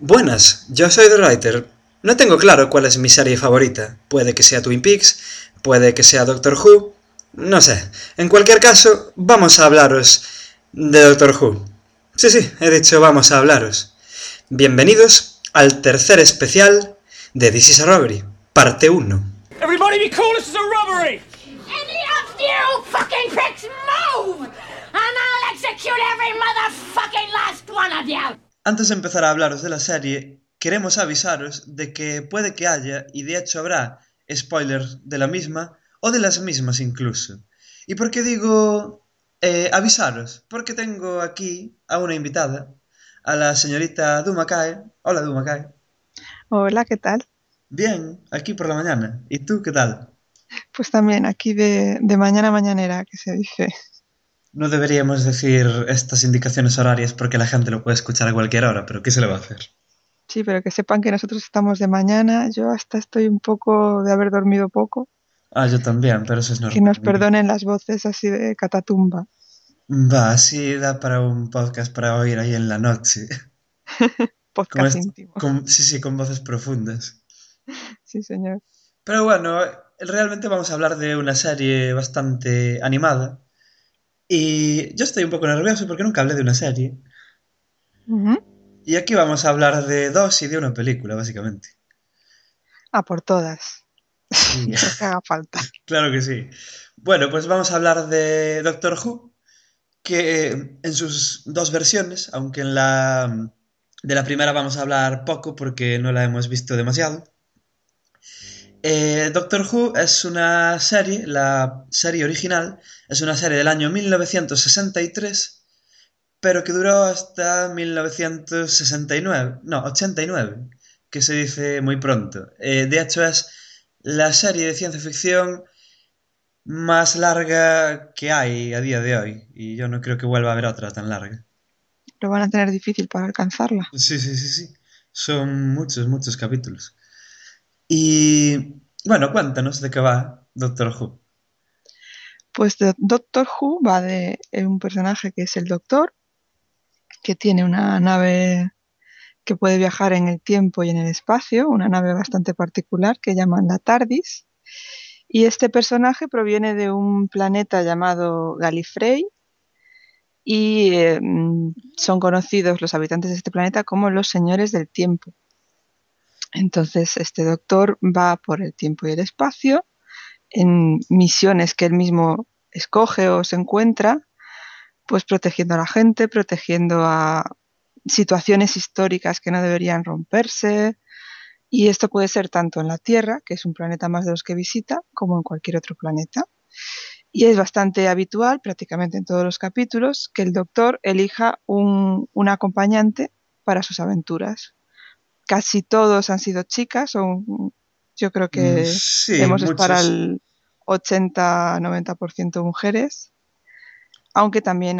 Buenas, yo soy The Writer. No tengo claro cuál es mi serie favorita. Puede que sea Twin Peaks, puede que sea Doctor Who, no sé. En cualquier caso, vamos a hablaros de Doctor Who. Sí, he dicho vamos a hablaros. Bienvenidos al tercer especial de This is a Robbery, parte 1. Everybody be cool, this is a robbery! Any of you fucking pricks move! And I'll execute every motherfucking last one of you! Antes de empezar a hablaros de la serie, queremos avisaros de que puede que haya, y de hecho habrá, spoilers de la misma, o de las mismas incluso. ¿Y por qué digo avisaros? Porque tengo aquí a una invitada, a la señorita Dumakae. Hola Dumakae. Hola, ¿qué tal? Bien, aquí por la mañana. ¿Y tú qué tal? Pues también aquí de mañana mañanera, que se dice. No deberíamos decir estas indicaciones horarias porque la gente lo puede escuchar a cualquier hora, pero ¿qué se le va a hacer? Sí, pero que sepan que nosotros estamos de mañana. Yo hasta estoy un poco de haber dormido poco. Ah, yo también, pero eso es Que nos normal. perdonen las voces así de catatumba. Va, sí, da para un podcast para oír ahí en la noche. Podcast íntimo. Sí, con voces profundas. Sí, señor. Pero bueno, realmente vamos a hablar de una serie bastante animada. Y yo estoy un poco nervioso porque nunca hablé de una serie. Ujú. Y aquí vamos a hablar de dos y de una película, básicamente. A por todas. Sí, Lo que haga falta. claro que sí. Bueno, pues vamos a hablar de Doctor Who, que en sus dos versiones, aunque de la primera vamos a hablar poco porque no la hemos visto demasiado. Doctor Who es una serie, la serie original, es una serie del año 1963, pero que duró hasta 1969, no, 89, que se dice muy pronto. De hecho es la serie de ciencia ficción más larga que hay a día de hoy, y yo no creo que vuelva a haber otra tan larga. Lo van a tener difícil para alcanzarla. Sí. Son muchos capítulos. Y bueno, cuéntanos de qué va Doctor Who. Pues Doctor Who va de un personaje que es el Doctor, que tiene una nave que puede viajar en el tiempo y en el espacio, una nave bastante particular que llaman la TARDIS. Y este personaje proviene de un planeta llamado Gallifrey y son conocidos los habitantes de este planeta como los señores del tiempo. Entonces, este doctor va por el tiempo y el espacio en misiones que él mismo escoge o se encuentra, pues protegiendo a la gente, protegiendo a situaciones históricas que no deberían romperse. Y esto puede ser tanto en la Tierra, que es un planeta más de los que visita, como en cualquier otro planeta. Y es bastante habitual, prácticamente en todos los capítulos, que el doctor elija un acompañante para sus aventuras. Casi todos han sido chicas, yo creo que Sí, debemos estar muchos. al 80-90% mujeres, aunque también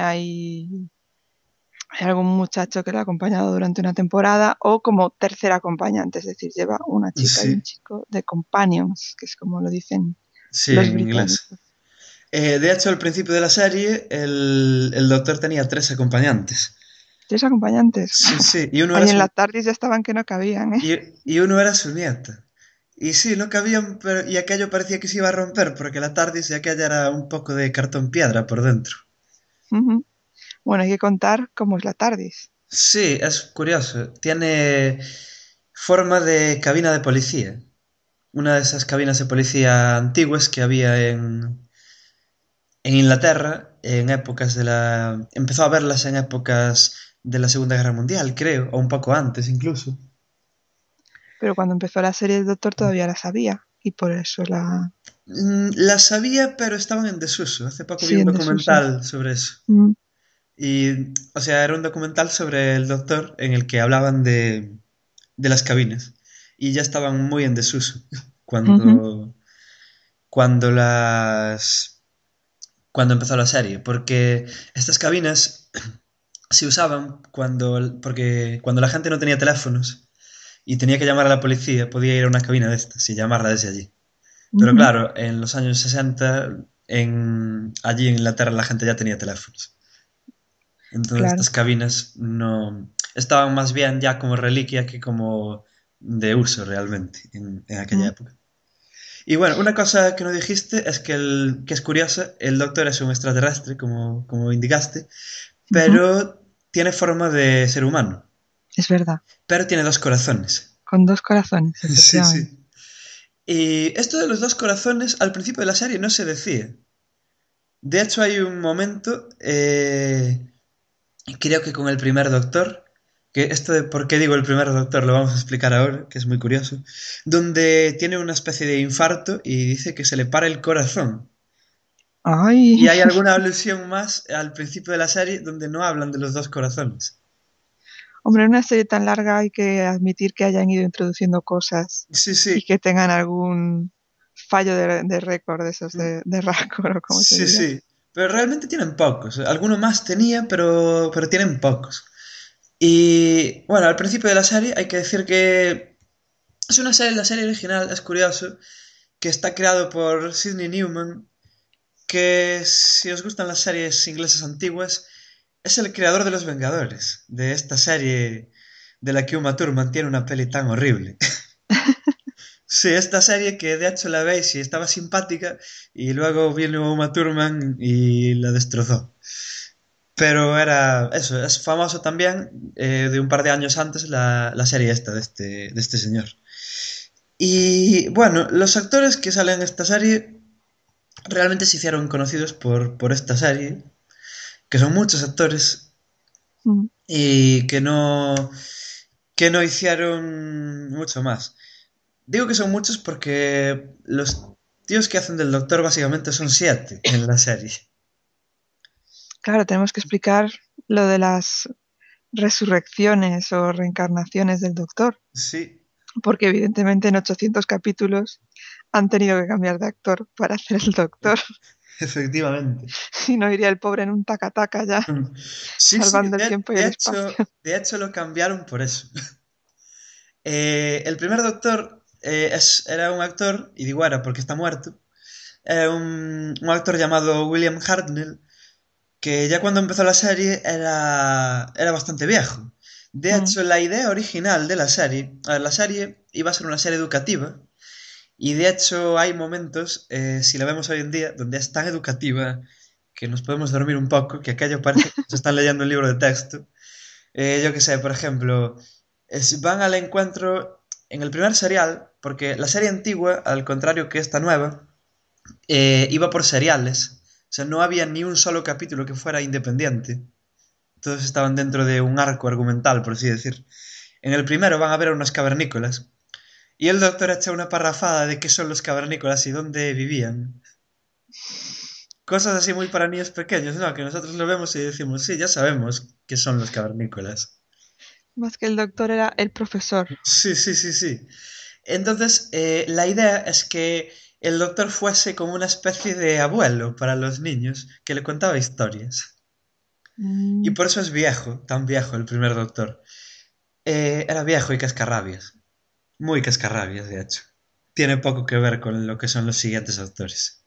hay algún muchacho que le ha acompañado durante una temporada o como tercer acompañante, es decir, lleva una chica y un Sí, chico de companions, que es como lo dicen sí, los en inglés. británicos. De hecho, al principio de la serie, el doctor tenía tres acompañantes. Tres acompañantes. Sí, y uno era Ahí en su, la TARDIS ya estaban que no cabían, ¿eh? y uno era su nieta. Y sí, no cabían, pero, y aquello parecía que se iba a romper, porque la TARDIS de aquella era un poco de cartón piedra por dentro. Ujú. Bueno, hay que contar cómo es la TARDIS. Sí, es curioso. Tiene forma de cabina de policía. Una de esas cabinas de policía antiguas que había en Inglaterra, en épocas de la... Empezó a verlas en épocas de la Segunda Guerra Mundial, creo, o un poco antes incluso. Pero cuando empezó la serie el doctor todavía la sabía y por eso la Las sabía, pero estaban en desuso. Hace poco vi sí un en desuso. documental sobre eso. Mm, Y, o sea, era un documental sobre el doctor en el que hablaban de las cabinas. Y ya estaban muy en desuso ujú. cuando, cuando las... cuando empezó la serie. Porque estas cabinas se usaban porque cuando la gente no tenía teléfonos y tenía que llamar a la policía, podía ir a una cabina de estas y llamarla desde allí. Pero Ujú. claro, en los años 60, allí en Inglaterra la gente ya tenía teléfonos. Entonces Claro. estas cabinas no... estaban más bien ya como reliquia que como de uso realmente en aquella Mm, época. Y bueno, una cosa que no dijiste es que, que es curiosa, el Doctor es un extraterrestre, como indicaste, ujú. pero tiene forma de ser humano, Es verdad, pero tiene dos corazones. con dos corazones, Sí, efectivamente. sí. Y esto de los dos corazones al principio de la serie no se decía. De hecho, hay un momento, creo que con el primer Doctor, que esto de por qué digo el primer Doctor lo vamos a explicar ahora, que es muy curioso, donde tiene una especie de infarto y dice que se le para el corazón. Ay, Y hay alguna alusión más al principio de la serie donde no hablan de los dos corazones. hombre, en una serie tan larga hay que admitir que hayan ido introduciendo cosas Sí, y sí. que tengan algún fallo de récord de esos Mm, de récord o como se sí, diga. sí. Pero realmente tienen pocos. Alguno más tenía, pero tienen pocos. Y bueno, al principio de la serie hay que decir que es una serie, la serie original es curioso, que está creado por Sidney Newman, que si os gustan las series inglesas antiguas, es el creador de Los Vengadores, de esta serie de la que Uma Thurman tiene una peli tan horrible. Sí, esta serie que de hecho la veis y estaba simpática y luego vino Uma Thurman y la destrozó. Pero era eso, es famoso también de un par de años antes la serie esta de este señor. Y bueno, los actores que salen en esta serie realmente se hicieron conocidos por esta serie, que son muchos actores Mm. y que no hicieron mucho más. Digo que son muchos porque los tíos que hacen del Doctor básicamente son 7 en la serie. Claro, tenemos que explicar lo de las resurrecciones o reencarnaciones del Doctor, Sí, porque evidentemente en 800 capítulos han tenido que cambiar de actor para hacer el Doctor. efectivamente. Si no, iría el pobre en un taca-taca ya, Sí, sí, salvando el tiempo y el espacio. de hecho lo cambiaron por eso. El primer Doctor era un actor, y digo era porque está muerto, era un actor llamado William Hartnell, que ya cuando empezó la serie era bastante viejo. De Mm, hecho, la idea original de la serie, a ver, la serie iba a ser una serie educativa, y de hecho hay momentos, si la vemos hoy en día, donde es tan educativa que nos podemos dormir un poco, que aquello parece que se están leyendo un libro de texto. Yo qué sé, por ejemplo, van al encuentro en el primer serial, porque la serie antigua, al contrario que esta nueva, iba por seriales. O sea, no había ni un solo capítulo que fuera independiente. Todos estaban dentro de un arco argumental, por así decir. En el primero van a ver a unos cavernícolas. Y el doctor echa una parrafada de qué son los cavernícolas y dónde vivían. Cosas así muy para niños pequeños, ¿no? Que nosotros lo vemos y decimos, sí, ya sabemos qué son los cavernícolas. más que el Doctor era el profesor. Sí, sí, sí, sí. Entonces, la idea es que el doctor fuese como una especie de abuelo para los niños que le contaba historias. Y Mm, por eso es viejo, tan viejo el primer doctor. Era viejo y cascarrabias. Muy cascarrabias, de hecho. Tiene poco que ver con lo que son los siguientes doctores.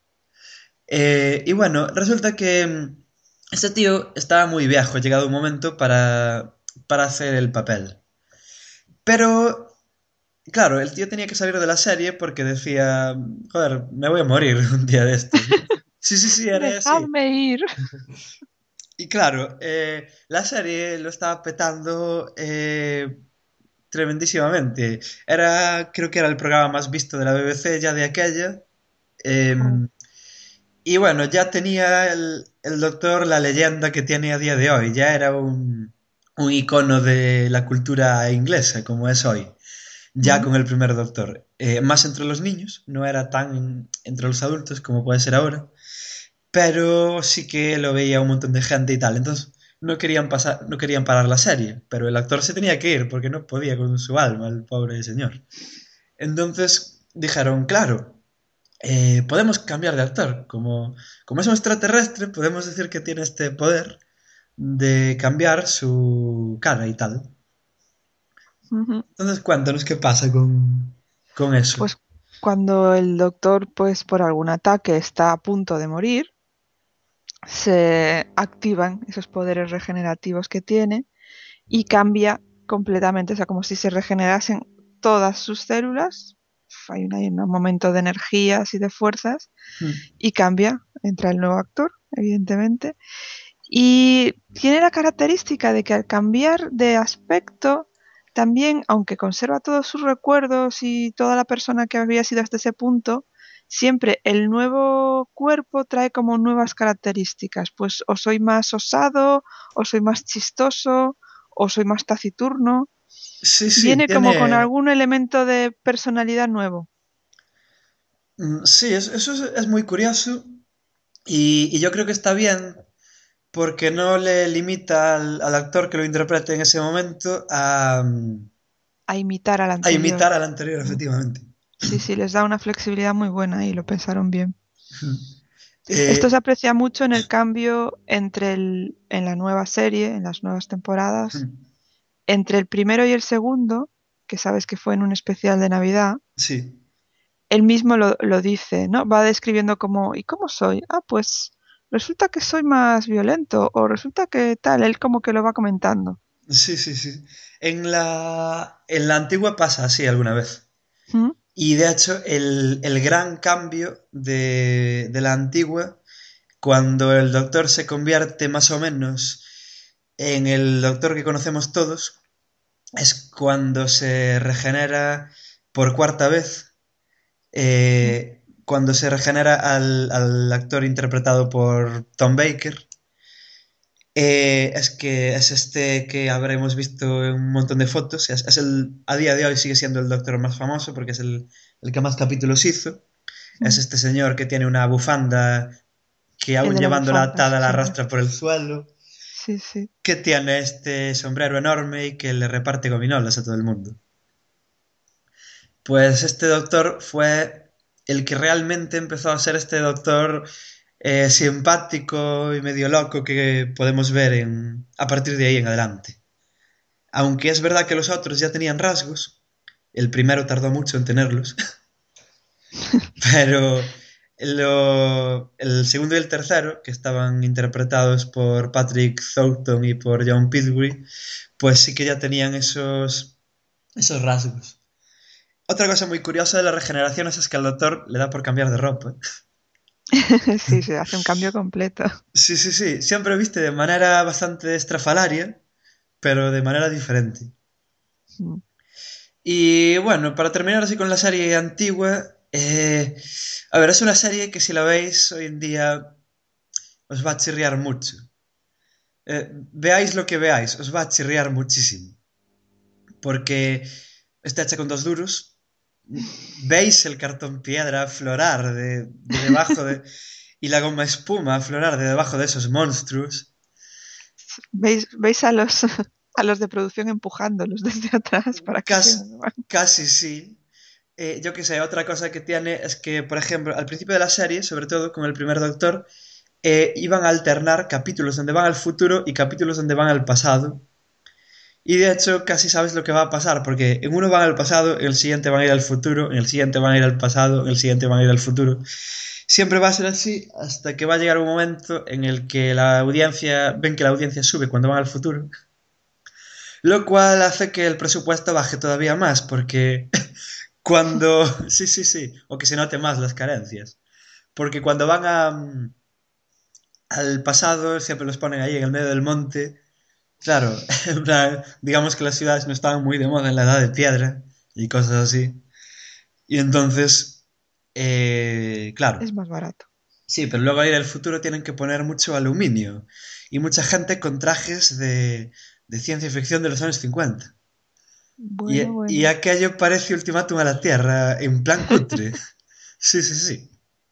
Y bueno, resulta que este tío estaba muy viejo, llegado un momento para hacer el papel. Pero claro, el tío tenía que salir de la serie porque decía, joder, me voy a morir un día de estos. Sí, sí, sí, era así. Dejadme ir. Y claro, la serie lo estaba petando tremendísimamente. Creo que era el programa más visto de la BBC ya de aquella. eh, Jo, y bueno, ya tenía el doctor la leyenda que tiene a día de hoy. Ya era un icono de la cultura inglesa como es hoy. Ya mm, con el primer doctor. Más entre los niños, no era tan entre los adultos como puede ser ahora, pero sí que lo veía un montón de gente y tal. Entonces no querían parar la serie, pero el actor se tenía que ir porque no podía con su alma, el pobre señor. Entonces dijeron, claro, podemos cambiar de actor. Como es un extraterrestre, podemos decir que tiene este poder de cambiar su cara y tal. ujú. Entonces cuéntanos qué pasa con eso. Pues cuando el Doctor, pues por algún ataque está a punto de morir, se activan esos poderes regenerativos que tiene y cambia completamente, o sea, como si se regenerasen todas sus células. Hay un momento de energías y de fuerzas Mm. y cambia, entra el nuevo actor, evidentemente. Y tiene la característica de que al cambiar de aspecto, también, aunque conserva todos sus recuerdos y toda la persona que había sido hasta ese punto, siempre el nuevo cuerpo trae como nuevas características. Pues o soy más osado, o soy más chistoso, o soy más taciturno. Sí, sí, Viene como con tiene... algún elemento de personalidad nuevo. Sí, eso es muy curioso y yo creo que está bien porque no le limita al actor que lo interprete en ese momento A imitar al a anterior. imitar al anterior, efectivamente. Sí, sí, les da una flexibilidad muy buena y lo pensaron bien. Esto se Eh, aprecia mucho en el cambio en la nueva serie, en las nuevas temporadas, entre el primero y el segundo, que sabes que fue en un especial de Navidad. sí, Él mismo lo dice, ¿no? Va describiendo como, ¿y cómo soy? Ah, pues resulta que soy más violento o resulta que tal, él como que lo va comentando. sí, sí, sí. En la antigua pasa así alguna vez. ¿Mm? Y de hecho, el gran cambio de la antigua, cuando el doctor se convierte más o menos en el doctor que conocemos todos, es cuando se regenera por cuarta vez, cuando se regenera al actor interpretado por Tom Baker. Es que es este que habremos visto en un montón de fotos. A día de hoy sigue siendo el doctor más famoso porque es el que más capítulos hizo. Es ¿Mm? este señor que tiene una bufanda que El aún de la llevándola bufanda, atada sí, la señor. arrastra por el suelo. Sí, sí. Que tiene este sombrero enorme y que le reparte gominolas a todo el mundo. Pues este doctor fue el que realmente empezó a ser este doctor simpático y medio loco que podemos ver a partir de ahí en adelante. Aunque es verdad que los otros ya tenían rasgos, el primero tardó mucho en tenerlos, pero el segundo y el tercero, que estaban interpretados por Patrick Thornton y por John Pitgrew, pues sí que ya tenían esos rasgos. Otra cosa muy curiosa de las regeneraciones es que al doctor le da por cambiar de ropa. Sí, se hace un cambio completo. Sí, sí, sí. Siempre viste de manera bastante estrafalaria, pero de manera diferente. Mm. Y bueno, para terminar así con la serie antigua, a ver, es una serie que si la veis hoy en día os va a chirriar mucho. Veáis lo que veáis, os va a chirriar muchísimo. Porque está hecha con dos duros. Veis el cartón piedra aflorar de debajo de... Y la goma espuma aflorar de debajo de esos monstruos. ¿Veis a los, a los de producción empujándolos desde atrás para que se Casi, muevan? casi sí. Yo qué sé, otra cosa que tiene es que, por ejemplo, al principio de la serie, sobre todo con el primer Doctor, iban a alternar capítulos donde van al futuro y capítulos donde van al pasado. Y de hecho casi sabes lo que va a pasar, porque en uno van al pasado, en el siguiente van a ir al futuro, en el siguiente van a ir al pasado, en el siguiente van a ir al futuro. Siempre va a ser así hasta que va a llegar un momento en el que ven que la audiencia sube cuando van al futuro, lo cual hace que el presupuesto baje todavía más, porque cuando... Sí, sí, sí, o que se note más las carencias. Porque cuando van al pasado, siempre los ponen ahí en el medio del monte. Claro, en plan, digamos que las ciudades no estaban muy de moda en la edad de piedra y cosas así. Y entonces, claro, Es más barato. sí, pero luego ahí del futuro tienen que poner mucho aluminio y mucha gente con trajes de ciencia ficción de los años 50. Bueno, Y bueno. aquello parece Ultimátum a la Tierra, en plan cutre. Sí, sí, sí.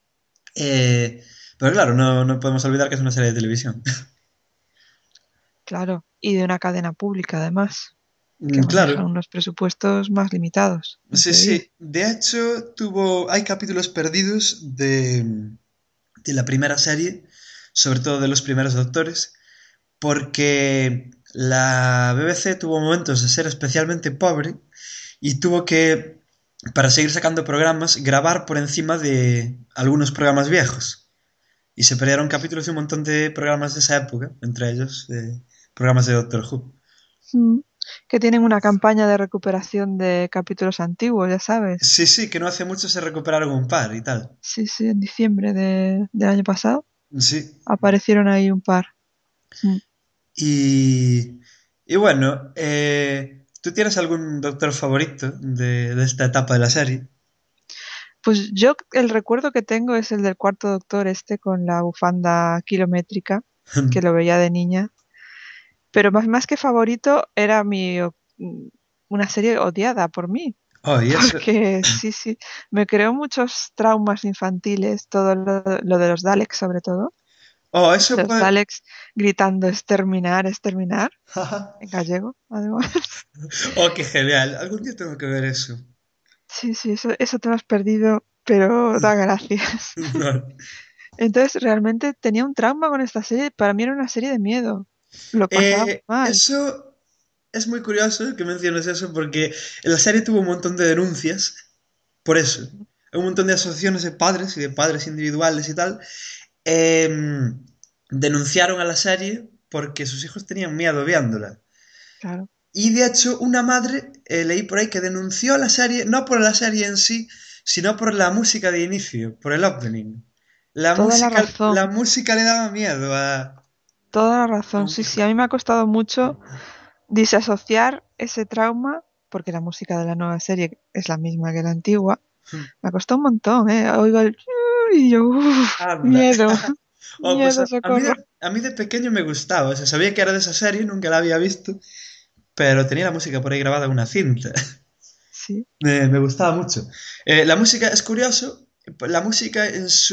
Pero claro, no podemos olvidar que es una serie de televisión. Claro. Y de una cadena pública, además, que maneja Claro, unos presupuestos más limitados, en sí, teoría. sí. De hecho, hay capítulos perdidos de la primera serie, sobre todo de los primeros Doctores, porque la BBC tuvo momentos de ser especialmente pobre y tuvo que, para seguir sacando programas, grabar por encima de algunos programas viejos. Y se perdieron capítulos de un montón de programas de esa época, entre ellos programas de Doctor Who. Mm. Que tienen una campaña de recuperación de capítulos antiguos, ya sabes. Sí, sí, que no hace mucho se recuperaron un par y tal. Sí, sí, en diciembre del año pasado Sí. aparecieron ahí un par. Mm. Y, y bueno, ¿tú tienes algún doctor favorito de esta etapa de la serie? Pues yo el recuerdo que tengo es el del cuarto doctor este con la bufanda kilométrica, que lo veía de niña. Pero más que favorito era una serie odiada por mí, Oh, y eso. porque sí, sí, me creó muchos traumas infantiles, todo lo de los Daleks sobre todo. Oh, eso Los puede. Daleks gritando exterminar, exterminar, en gallego, además. Oh, qué genial. Algún día tengo que ver eso. Sí, sí, eso te lo has perdido, pero da gracias. Vale. Entonces, realmente tenía un trauma con esta serie. Para mí era una serie de miedo. Lo pasaba muy mal. Eso es muy curioso que menciones eso porque la serie tuvo un montón de denuncias por eso. Un montón de asociaciones de padres y de padres individuales y tal denunciaron a la serie porque sus hijos tenían miedo viéndola. Claro. Y de hecho, una madre, leí por ahí, que denunció la serie, no por la serie en sí, sino por la música de inicio, por el opening. Toda la La razón. música le daba miedo a... Toda la razón. Sí, sí, a mí me ha costado mucho disasociar ese trauma, porque la música de la nueva serie es la misma que la antigua. Me ha costado un montón, ¿eh? Oigo el... y yo, Anda. miedo, Oh, pues miedo, socorro. a mí de pequeño me gustaba, o sea, sabía que era de esa serie, nunca la había visto, pero tenía la música por ahí grabada en una cinta. Sí, Me gustaba mucho. La música es curioso, la música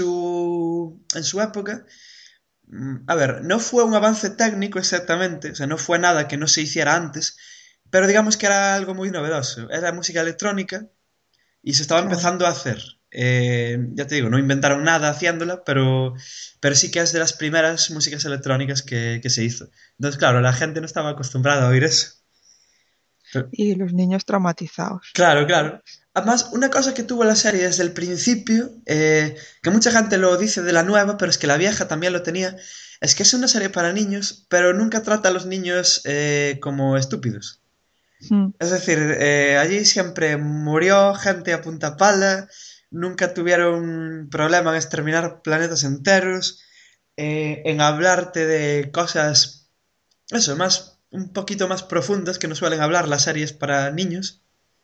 en su época, a ver, no fue un avance técnico exactamente, o sea, no fue nada que no se hiciera antes, pero digamos que era algo muy novedoso. Era música electrónica y se estaba claro. empezando a hacer. Ya te digo, no inventaron nada haciéndola, pero sí que es de las primeras músicas electrónicas que se hizo. Entonces, claro, la gente no estaba acostumbrada a oír eso. Pero- Y los niños traumatizados. claro, claro. Además, una cosa que tuvo la serie desde el principio, que mucha gente lo dice de la nueva, pero es que la vieja también lo tenía, es que es una serie para niños, pero nunca trata a los niños como estúpidos. Mm. Es decir, allí siempre murió gente a punta pala, nunca tuvieron problema en exterminar planetas enteros, en hablarte de cosas, eso, más, un poquito más profundas que no suelen hablar las series para niños.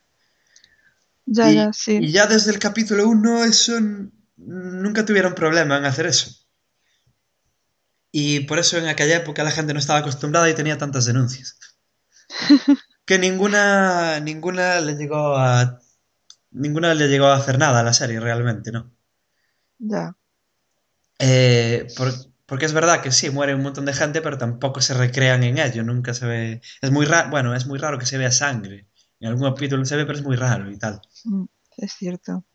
Ya, ya, sí. Y ya desde el capítulo uno eso nunca tuvieron problema en hacer eso. Y por eso en aquella época la gente no estaba acostumbrada y tenía tantas denuncias. Que ninguna le llegó a hacer nada a la serie realmente, ¿no? Ya. Porque es verdad que sí, muere un montón de gente, pero tampoco se recrean en ello, nunca se ve... Es muy raro, bueno, es muy raro que se vea sangre. En algún capítulo se ve, pero es muy raro y tal. Mm, es cierto.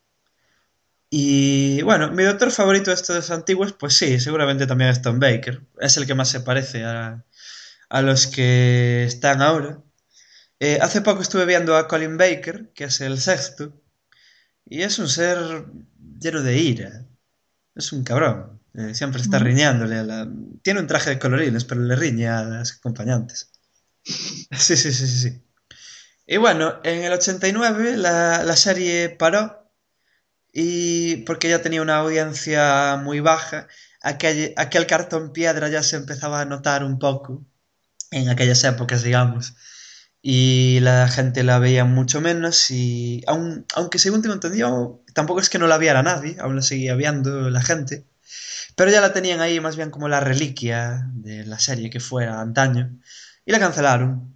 Y bueno, mi doctor favorito de estos antiguos, pues sí, seguramente también es Tom Baker. Es el que más se parece a los que están ahora. Hace poco estuve viendo a Colin Baker, que es el sexto, y es un ser lleno de ira. Es un cabrón. Siempre está Mm. riñándole a la... Tiene un traje de colorines, pero le riñe a las acompañantes. Sí, sí, sí, sí, sí. Y bueno, en el 89 la serie paró y porque ya tenía una audiencia muy baja, aquel cartón piedra ya se empezaba a notar un poco en aquellas épocas, digamos. Y la gente la veía mucho menos y aunque según tengo entendido, tampoco es que no la viera nadie, aún la seguía viendo la gente. Pero ya la tenían ahí más bien como la reliquia de la serie que fue antaño. Y la cancelaron.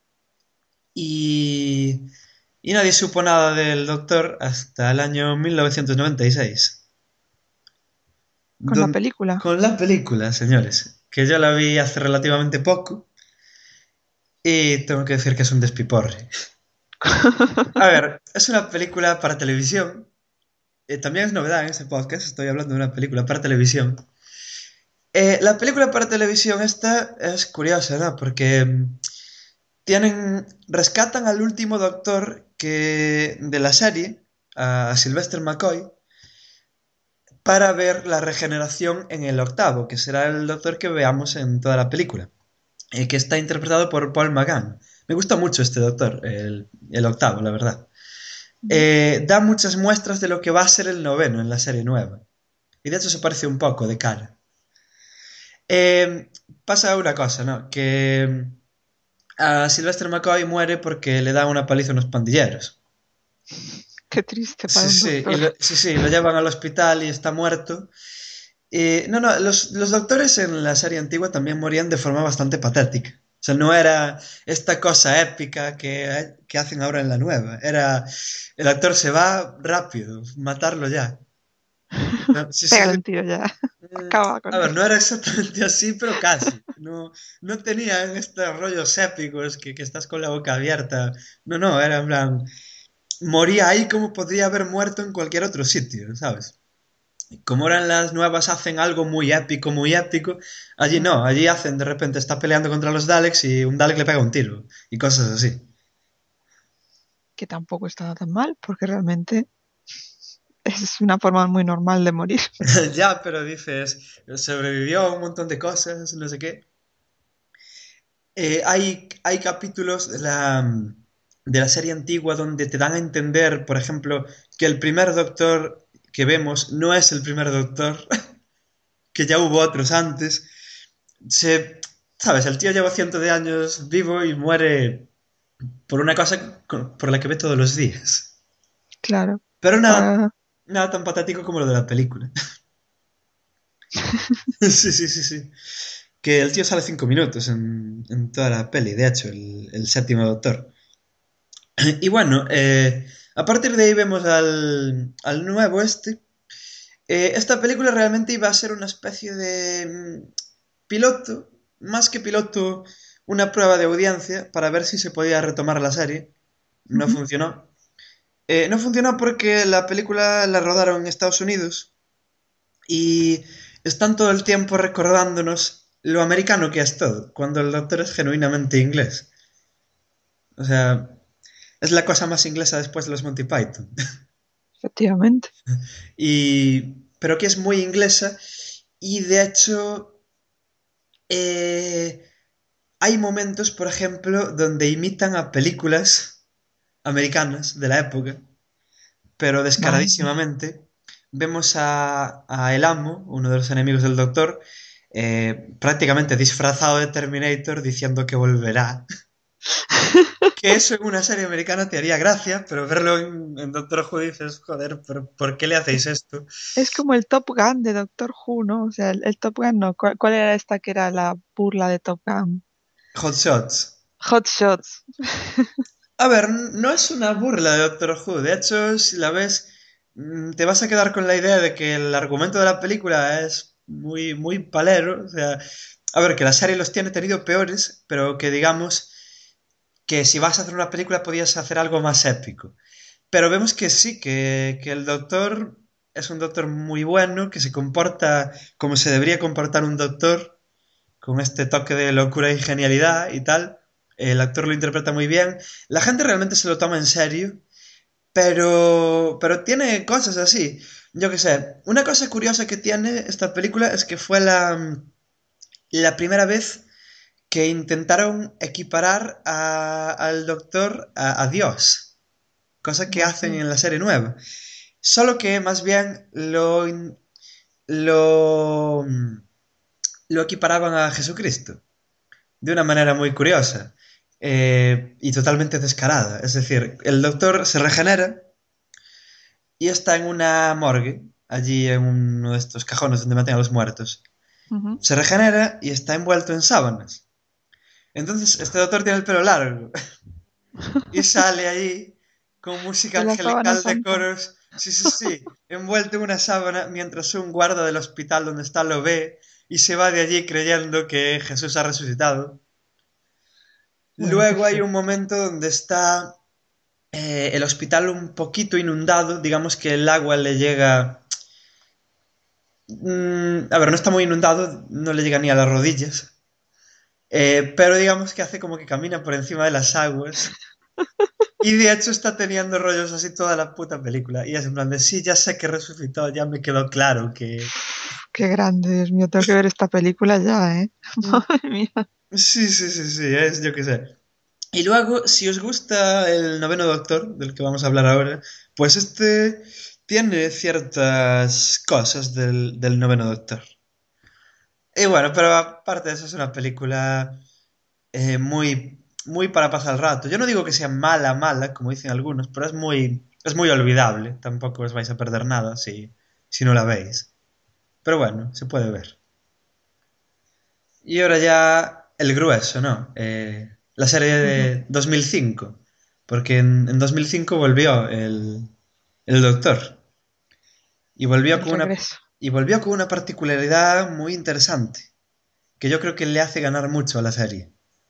Y, y nadie supo nada del Doctor hasta el año 1996. Con la película. Con la película, señores. Que yo la vi hace relativamente poco. Y tengo que decir que es un despiporre. A ver, es una película para televisión. También es novedad en este podcast. Estoy hablando de una película para televisión. La película para televisión esta es curiosa, ¿no? Porque rescatan al último doctor de la serie, a Sylvester McCoy, para ver la regeneración en el octavo, que será el doctor que veamos en toda la película, que está interpretado por Paul McGann. Me gusta mucho este doctor, el octavo, la verdad. Ujú. Da muchas muestras de lo que va a ser el noveno en la serie nueva. Y de hecho se parece un poco de cara. Eh, Pasa una cosa, ¿no? Que a Sylvester McCoy muere porque le dan una paliza a unos pandilleros. Qué triste Sí, para un sí, doctor. sí, sí, lo llevan al hospital y está muerto. No, no, los doctores en la serie antigua también morían de forma bastante patética. O sea, no era esta cosa épica que hacen ahora en la nueva. Era, el actor se va rápido, matarlo ya. No, sí, sí, Pégale sí. un tiro ya. Mm, Acaba A con ver, él. no era exactamente así, pero casi. No, no tenían estos rollos épicos que estás con la boca abierta. No, no, era en plan, moría ahí como podría haber muerto en cualquier otro sitio, ¿sabes? Como ahora en las nuevas hacen algo muy épico, allí Mm, no, allí hacen de repente está peleando contra los Daleks y un Dalek le pega un tiro y cosas así. que tampoco está tan mal, porque realmente es una forma muy normal de morir. Ya, pero dices, sobrevivió a un montón de cosas, no sé qué. Hay capítulos de la serie antigua donde te dan a entender, por ejemplo, que el primer doctor que vemos no es el primer doctor, que ya hubo otros antes. Se, ¿Sabes? El tío lleva cientos de años vivo y muere por una cosa por la que ve todos los días. Claro. Pero nada, Ah, nada tan patético como lo de la película. Sí, sí, sí, sí. Que el tío sale 5 minutos en toda la peli, de hecho, el séptimo doctor. Y bueno, a partir de ahí vemos al nuevo este. Esta película realmente iba a ser una especie de piloto, más que piloto, una prueba de audiencia para ver si se podía retomar la serie. No ujú. funcionó. No funcionó porque la película la rodaron en Estados Unidos y están todo el tiempo recordándonos lo americano que es todo, cuando el doctor es genuinamente inglés. O sea, es la cosa más inglesa después de los Monty Python. Efectivamente. Pero que es muy inglesa y de hecho eh, hay momentos, por ejemplo, donde imitan a películas americanas de la época, pero Madre mía. descaradísimamente. Vemos a El Amo, uno de los enemigos del Doctor, prácticamente disfrazado de Terminator diciendo que volverá. Que eso en una serie americana te haría gracia, pero verlo en Doctor Who dices, joder, ¿por qué le hacéis esto? Es como el Top Gun de Doctor Who, ¿no? O sea, el Top Gun no. ¿Cuál era esta que era la burla de Top Gun? Hot Shots. Hot Shots. A ver, no es una burla de Doctor Who. De hecho, si la ves, te vas a quedar con la idea de que el argumento de la película es muy, muy palero. O sea, a ver, que la serie los tiene tenido peores, pero que digamos que si vas a hacer una película podías hacer algo más épico. Pero vemos que sí, que el doctor es un doctor muy bueno, que se comporta como se debería comportar un doctor, con este toque de locura y genialidad y tal. El actor lo interpreta muy bien. La gente realmente se lo toma en serio, pero tiene cosas así. Yo qué sé, una cosa curiosa que tiene esta película es que fue la primera vez que intentaron equiparar al doctor a Dios, cosa que hacen Madre. en la serie nueva. Solo que más bien lo, lo equiparaban a Jesucristo de una manera muy curiosa y totalmente descarada. Es decir, el doctor se regenera y está en una morgue, allí en uno de estos cajones donde meten a los muertos. Ujú. Se regenera y está envuelto en sábanas. Entonces, este doctor tiene el pelo largo y sale allí con música En la sábana angelical de santa. coros. Sí, sí, sí, envuelto en una sábana mientras un guarda del hospital donde está lo ve y se va de allí creyendo que Jesús ha resucitado. Bueno, qué Luego hay feo. un momento donde está el hospital un poquito inundado, digamos que el agua le llega... a ver, no está muy inundado, no le llega ni a las rodillas, pero digamos que hace como que camina por encima de las aguas. Y de hecho está teniendo rollos así toda la puta película. Y es en plan de, sí, ya sé que resucitó, ya me quedó claro que... Qué grande, Dios mío. Tengo que ver esta película ya, ¿eh? Mm, Madre mía. sí, sí, sí, sí, es yo qué sé. Y luego, si os gusta el noveno Doctor, del que vamos a hablar ahora, pues este tiene ciertas cosas del noveno Doctor. Y bueno, pero aparte de eso es una película muy para pasar el rato. Yo no digo que sea mala, mala, como dicen algunos, pero es muy olvidable. Tampoco os vais a perder nada si no la veis. Pero bueno, se puede ver. Y ahora ya el grueso, ¿no? La serie Ujú. de 2005. Porque en 2005 volvió el Doctor. Y volvió El con una, regreso. y volvió con una particularidad muy interesante. Que yo creo que le hace ganar mucho a la serie.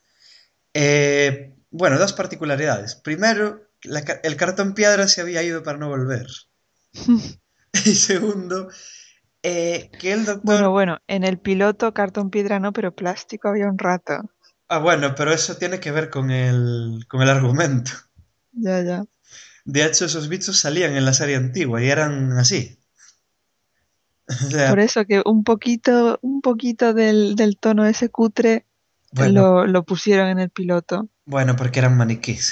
Bueno, dos particularidades. Primero, el cartón piedra se había ido para no volver. Y segundo, que el Bueno, doctor... bueno, en el piloto cartón piedra no, pero plástico había un rato. Ah, bueno, pero eso tiene que ver con el argumento. Ya, ya. De hecho, esos bichos salían en la serie antigua y eran así. O Por sea, eso que un poquito del tono ese cutre bueno, lo pusieron en el piloto. bueno, porque eran maniquís.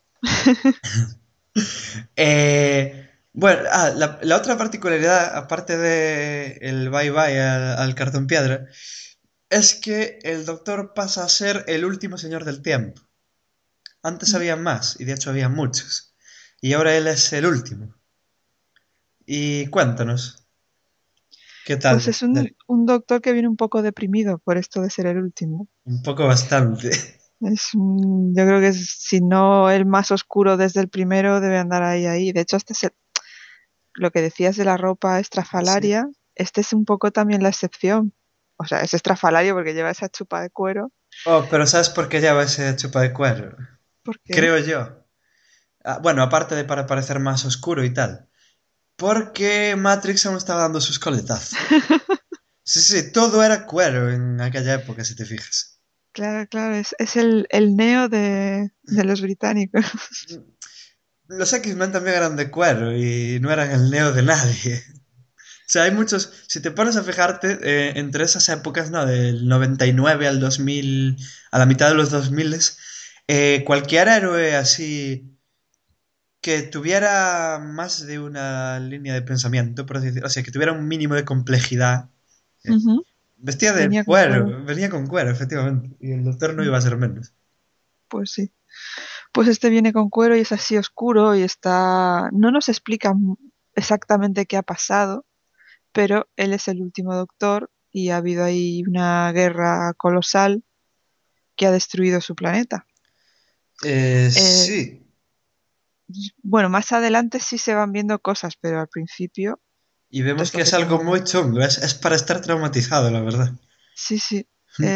Bueno, la otra particularidad, aparte de el bye bye al cartón piedra, es que el doctor pasa a ser el último señor del tiempo. Antes había más, y de hecho había muchos. Y ahora él es el último. Y cuéntanos, ¿qué Pues tal? es un doctor que viene un poco deprimido por esto de ser el último. Un poco bastante. Yo creo que si no el más oscuro desde el primero debe andar ahí. De hecho, lo que decías de la ropa Sí. estrafalaria, este es un poco también la excepción. O sea, es estrafalario porque lleva esa chupa de cuero. Oh, pero ¿sabes por qué lleva ese chupa de cuero? ¿Por qué? Creo yo. Bueno, aparte de para parecer más oscuro y tal. Porque Matrix aún estaba dando sus coletazos. Sí, sí, todo era cuero en aquella época, si te fijas. Claro, claro, es el Neo de los británicos. Los X-Men también eran de cuero y no eran el neo de nadie. O sea, hay muchos, si te pones a fijarte, entre esas épocas, ¿no? Del 99 al 2000, a la mitad de los 2000, cualquier héroe así que tuviera más de una línea de pensamiento, por así decirlo, o sea, que tuviera un mínimo de complejidad, eh, Ujú. vestía de Venía con cuero. cuero, venía con cuero, efectivamente, y el doctor no Mm, iba a ser menos. Pues sí. Pues este viene con cuero y es así oscuro y está... No nos explica exactamente qué ha pasado, pero él es el último doctor y ha habido ahí una guerra colosal que ha destruido su planeta. Eh, Sí, bueno, más adelante sí se van viendo cosas, pero al principio y vemos es que lo que es algo muy tenemos. chungo, es para estar traumatizado, la verdad. Sí, sí.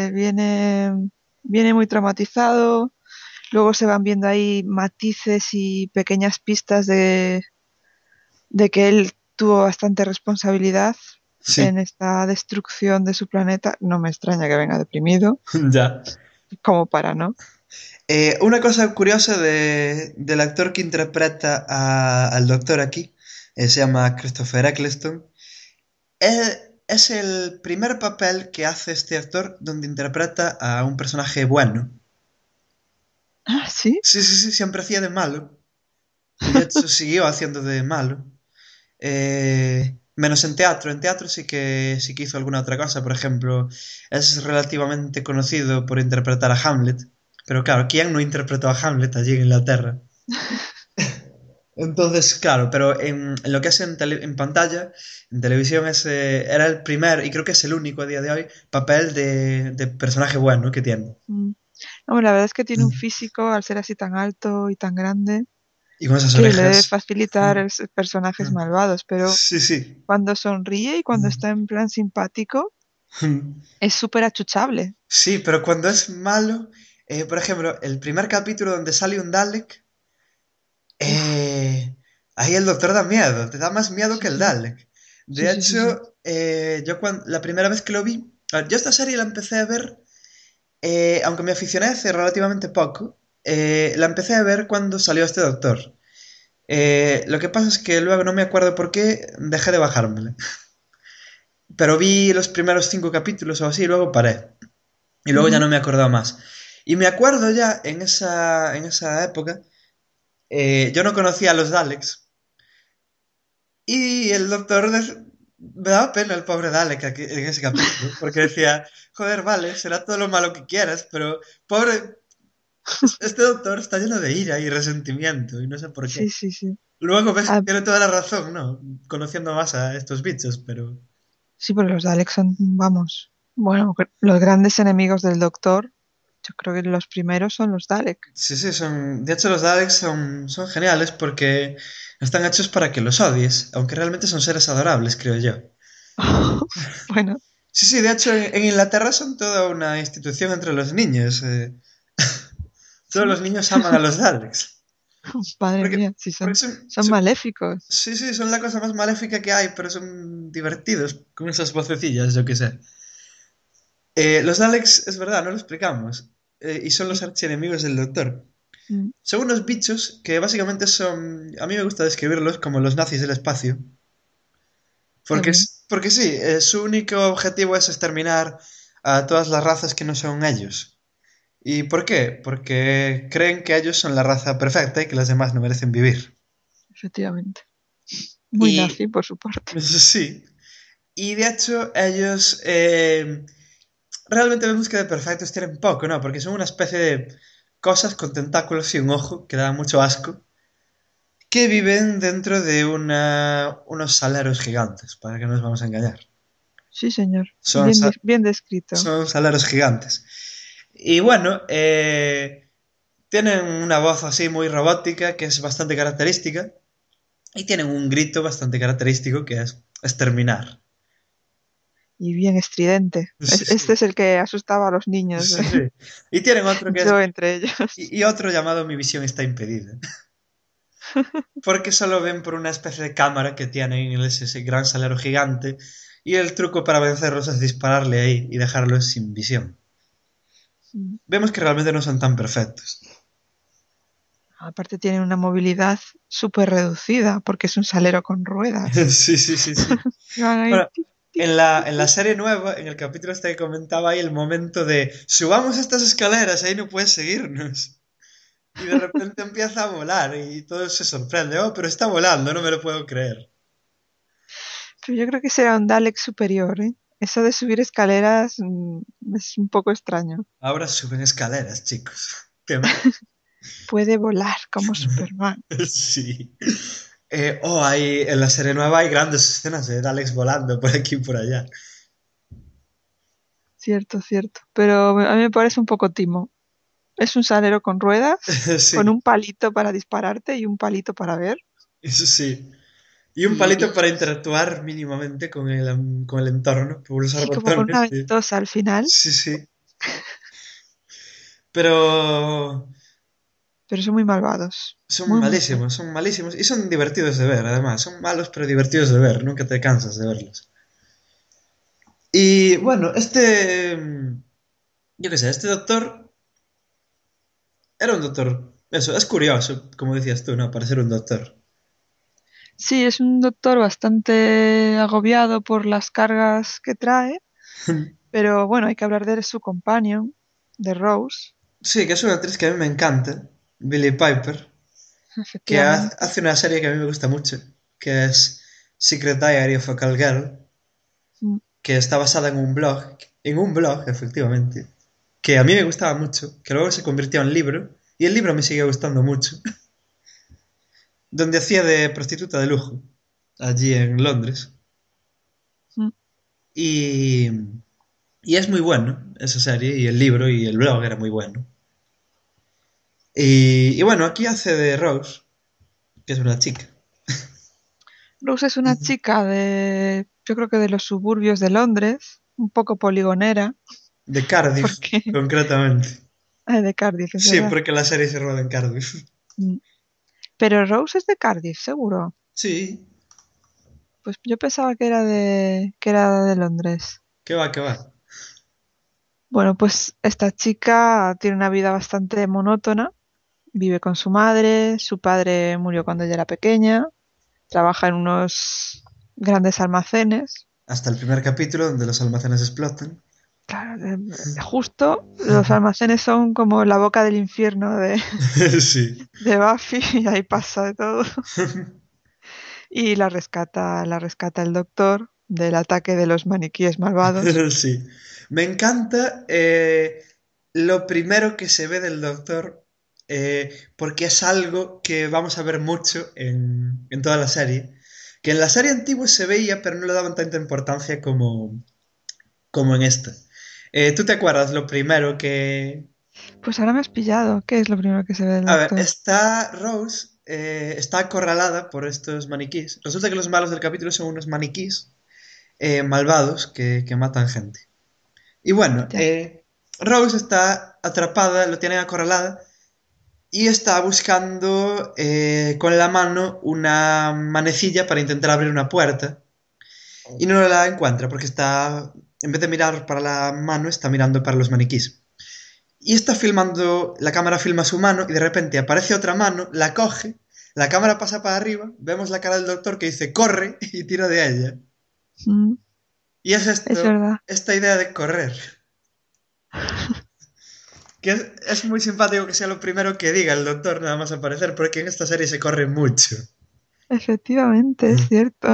Viene muy traumatizado. Luego se van viendo ahí matices y pequeñas pistas de que él tuvo bastante responsabilidad Sí, en esta destrucción de su planeta. No me extraña que venga deprimido, ya. como para no. Una cosa curiosa del actor que interpreta al doctor aquí, se llama Christopher Eccleston. Es el primer papel que hace este actor donde interpreta a un personaje bueno. Ah, sí. Sí, sí, sí, siempre hacía de malo. Y de hecho siguió haciendo de malo. Menos en teatro. En teatro sí que hizo alguna otra cosa. Por ejemplo, es relativamente conocido por interpretar a Hamlet. Pero claro, ¿quién no interpretó a Hamlet allí en Inglaterra? Entonces, claro, pero en lo que es en pantalla, en televisión, era el primer, y creo que es el único a día de hoy, papel de personaje bueno que tiene. Mm. No, la verdad es que tiene un físico, al ser así tan alto y tan grande, Y con esas que le debe orejas. facilitar personajes malvados, pero Sí, sí. cuando sonríe y cuando está en plan simpático, es súper achuchable. Sí, pero cuando es malo, por ejemplo, el primer capítulo donde sale un Dalek, Uf, eh, ahí el doctor da miedo, te da más miedo que sí, el sí, Dalek. sí, De sí, sí, sí. hecho, yo la primera vez que lo vi, a ver, yo esta serie la empecé a ver, aunque me aficioné hace relativamente poco, la empecé a ver cuando salió este doctor. Lo que pasa es que luego no me acuerdo por qué dejé de bajármela. Pero vi los primeros 5 capítulos o así y luego paré. Y luego ya Ujú. no me acordaba más. Y me acuerdo ya en esa época, yo no conocía a los Daleks. Y el doctor me daba pena el pobre Dalek en ese capítulo, porque decía, joder, vale, será todo lo malo que quieras, pero pobre, este doctor está lleno de ira y resentimiento y no sé por qué. Sí, sí, sí. Luego ves que Ah, tiene toda la razón, ¿no? Conociendo más a estos bichos, pero... sí, porque los Daleks son, vamos, bueno, los grandes enemigos del Doctor. Yo creo que los primeros son los Daleks. Sí, sí, son... De hecho, los Daleks son geniales porque están hechos para que los odies, aunque realmente son seres adorables, creo yo. Bueno, Sí, sí, de hecho en Inglaterra son toda una institución entre los niños. Todos sí, los niños aman a los Daleks. madre Porque, mía, sí porque son maléficos. sí, sí, son la cosa más maléfica que hay, pero son divertidos con esas vocecillas, yo qué sé. Los Daleks, es verdad, no lo explicamos. Y son los Sí. archienemigos del Doctor. Mm, Son unos bichos que básicamente son... A mí me gusta describirlos como los nazis del espacio. qué bien. Porque sí, su único objetivo es exterminar a todas las razas que no son ellos. ¿Y por qué? Porque creen que ellos son la raza perfecta y que las demás no merecen vivir. Efectivamente. Muy Y nazi por su parte. sí, y de hecho ellos realmente vemos que de perfectos tienen poco, ¿no? Porque son una especie de cosas con tentáculos y un ojo que dan mucho asco, que viven dentro de unos saleros gigantes, para que no nos vamos a engañar. Sí, señor. Son, sa- Bien descrito. son saleros gigantes. Y bueno, tienen una voz así muy robótica que es bastante característica y tienen un grito bastante característico que es exterminar. Y bien estridente. Sí, Este sí. es el que asustaba a los niños. Sí, sí. Y tienen otro que es... Yo entre ellos. Y otro llamado Mi visión está impedida. Porque solo ven por una especie de cámara que tienen en ese gran salero gigante. Y el truco para vencerlos es dispararle ahí y dejarlos sin visión. Vemos que realmente no son tan perfectos. Aparte tienen una movilidad súper reducida porque es un salero con ruedas. Sí, sí, sí, sí. Y van ahí, Bueno, tic, tic, en la tic. serie nueva, en el capítulo este que comentaba ahí, el momento de subamos estas escaleras, ahí no puedes seguirnos. Y de repente empieza a volar y todo se sorprende. Oh, pero está volando, no me lo puedo creer. Pero yo creo que será un Dalek superior, ¿eh? Eso de subir escaleras es un poco extraño. Ahora suben escaleras, chicos. Qué mal. Puede volar como Superman. Sí. Hay, en la serie nueva hay grandes escenas de Alex volando por aquí y por allá. Cierto, cierto. Pero a mí me parece un poco timo. Es un salero con ruedas, con Sí, un palito para dispararte y un palito para ver. eso sí. Y un Y, palito para interactuar mínimamente con el entorno, pulsar sí, como con una botones. Sí, ventosa al final. sí, sí. Pero Pero son muy malvados. son Muy, muy mal. malísimos, son malísimos. Y son divertidos de ver, además. Son malos pero divertidos de ver. Nunca te cansas de verlos. Y bueno, yo qué sé, este doctor era un doctor. Eso, es curioso, como decías tú, ¿no? Para ser un doctor. Sí, es un doctor bastante agobiado por las cargas que trae, pero bueno, hay que hablar de su companion, de Rose, Sí, que es una actriz que a mí me encanta, Billie Piper, que efectivamente. hace una serie que a mí me gusta mucho, que es Secret Diary of a Call Girl, Mm, que está basada en un blog, efectivamente, que a mí me gustaba mucho, que luego se convirtió en libro, y el libro me sigue gustando mucho, donde hacía de prostituta de lujo, allí en Londres. mm. Y, y es muy bueno esa serie, y el libro y el blog era muy bueno. Y bueno, aquí hace de Rose, que es una chica. Rose es una chica de, yo creo que de los suburbios de Londres, un poco poligonera, De Cardiff, porque, concretamente. de Cardiff, es Sí, verdad. porque la serie se roda en Cardiff. Mm. Pero Rose es de Cardiff, seguro. Sí, Pues yo pensaba que era de Londres. que va, que va. Bueno, pues esta chica tiene una vida bastante monótona. Vive con su madre, su padre murió cuando ella era pequeña, trabaja en unos grandes almacenes. Hasta el primer capítulo donde los almacenes explotan. Claro, justo los almacenes son como la boca del infierno Sí. de Buffy y ahí pasa de todo. Y la rescata el doctor del ataque de los maniquíes malvados. Sí. Me encanta lo primero que se ve del Doctor, porque es algo que vamos a ver mucho en toda la serie. Que en la serie antigua se veía, pero no le daban tanta importancia como en esta. ¿Tú te acuerdas lo primero que... Pues ahora me has pillado. ¿Qué es lo primero que se ve del A ver, doctor? está Rose, está acorralada por estos maniquís. Resulta que los malos del capítulo son unos maniquís malvados que matan gente. Y bueno, Ya. Rose está atrapada, lo tienen acorralada y está buscando con la mano una manecilla para intentar abrir una puerta y no la encuentra porque está, en vez de mirar para la mano, está mirando para los maniquís. Y está filmando, la cámara filma su mano y de repente aparece otra mano, la coge, la cámara pasa para arriba, vemos la cara del doctor que dice corre y tira de ella. Mm, Y es es esto, verdad. esta idea de correr. Que es muy simpático que sea lo primero que diga el doctor nada más aparecer, porque en esta serie se corre mucho. Efectivamente, es cierto.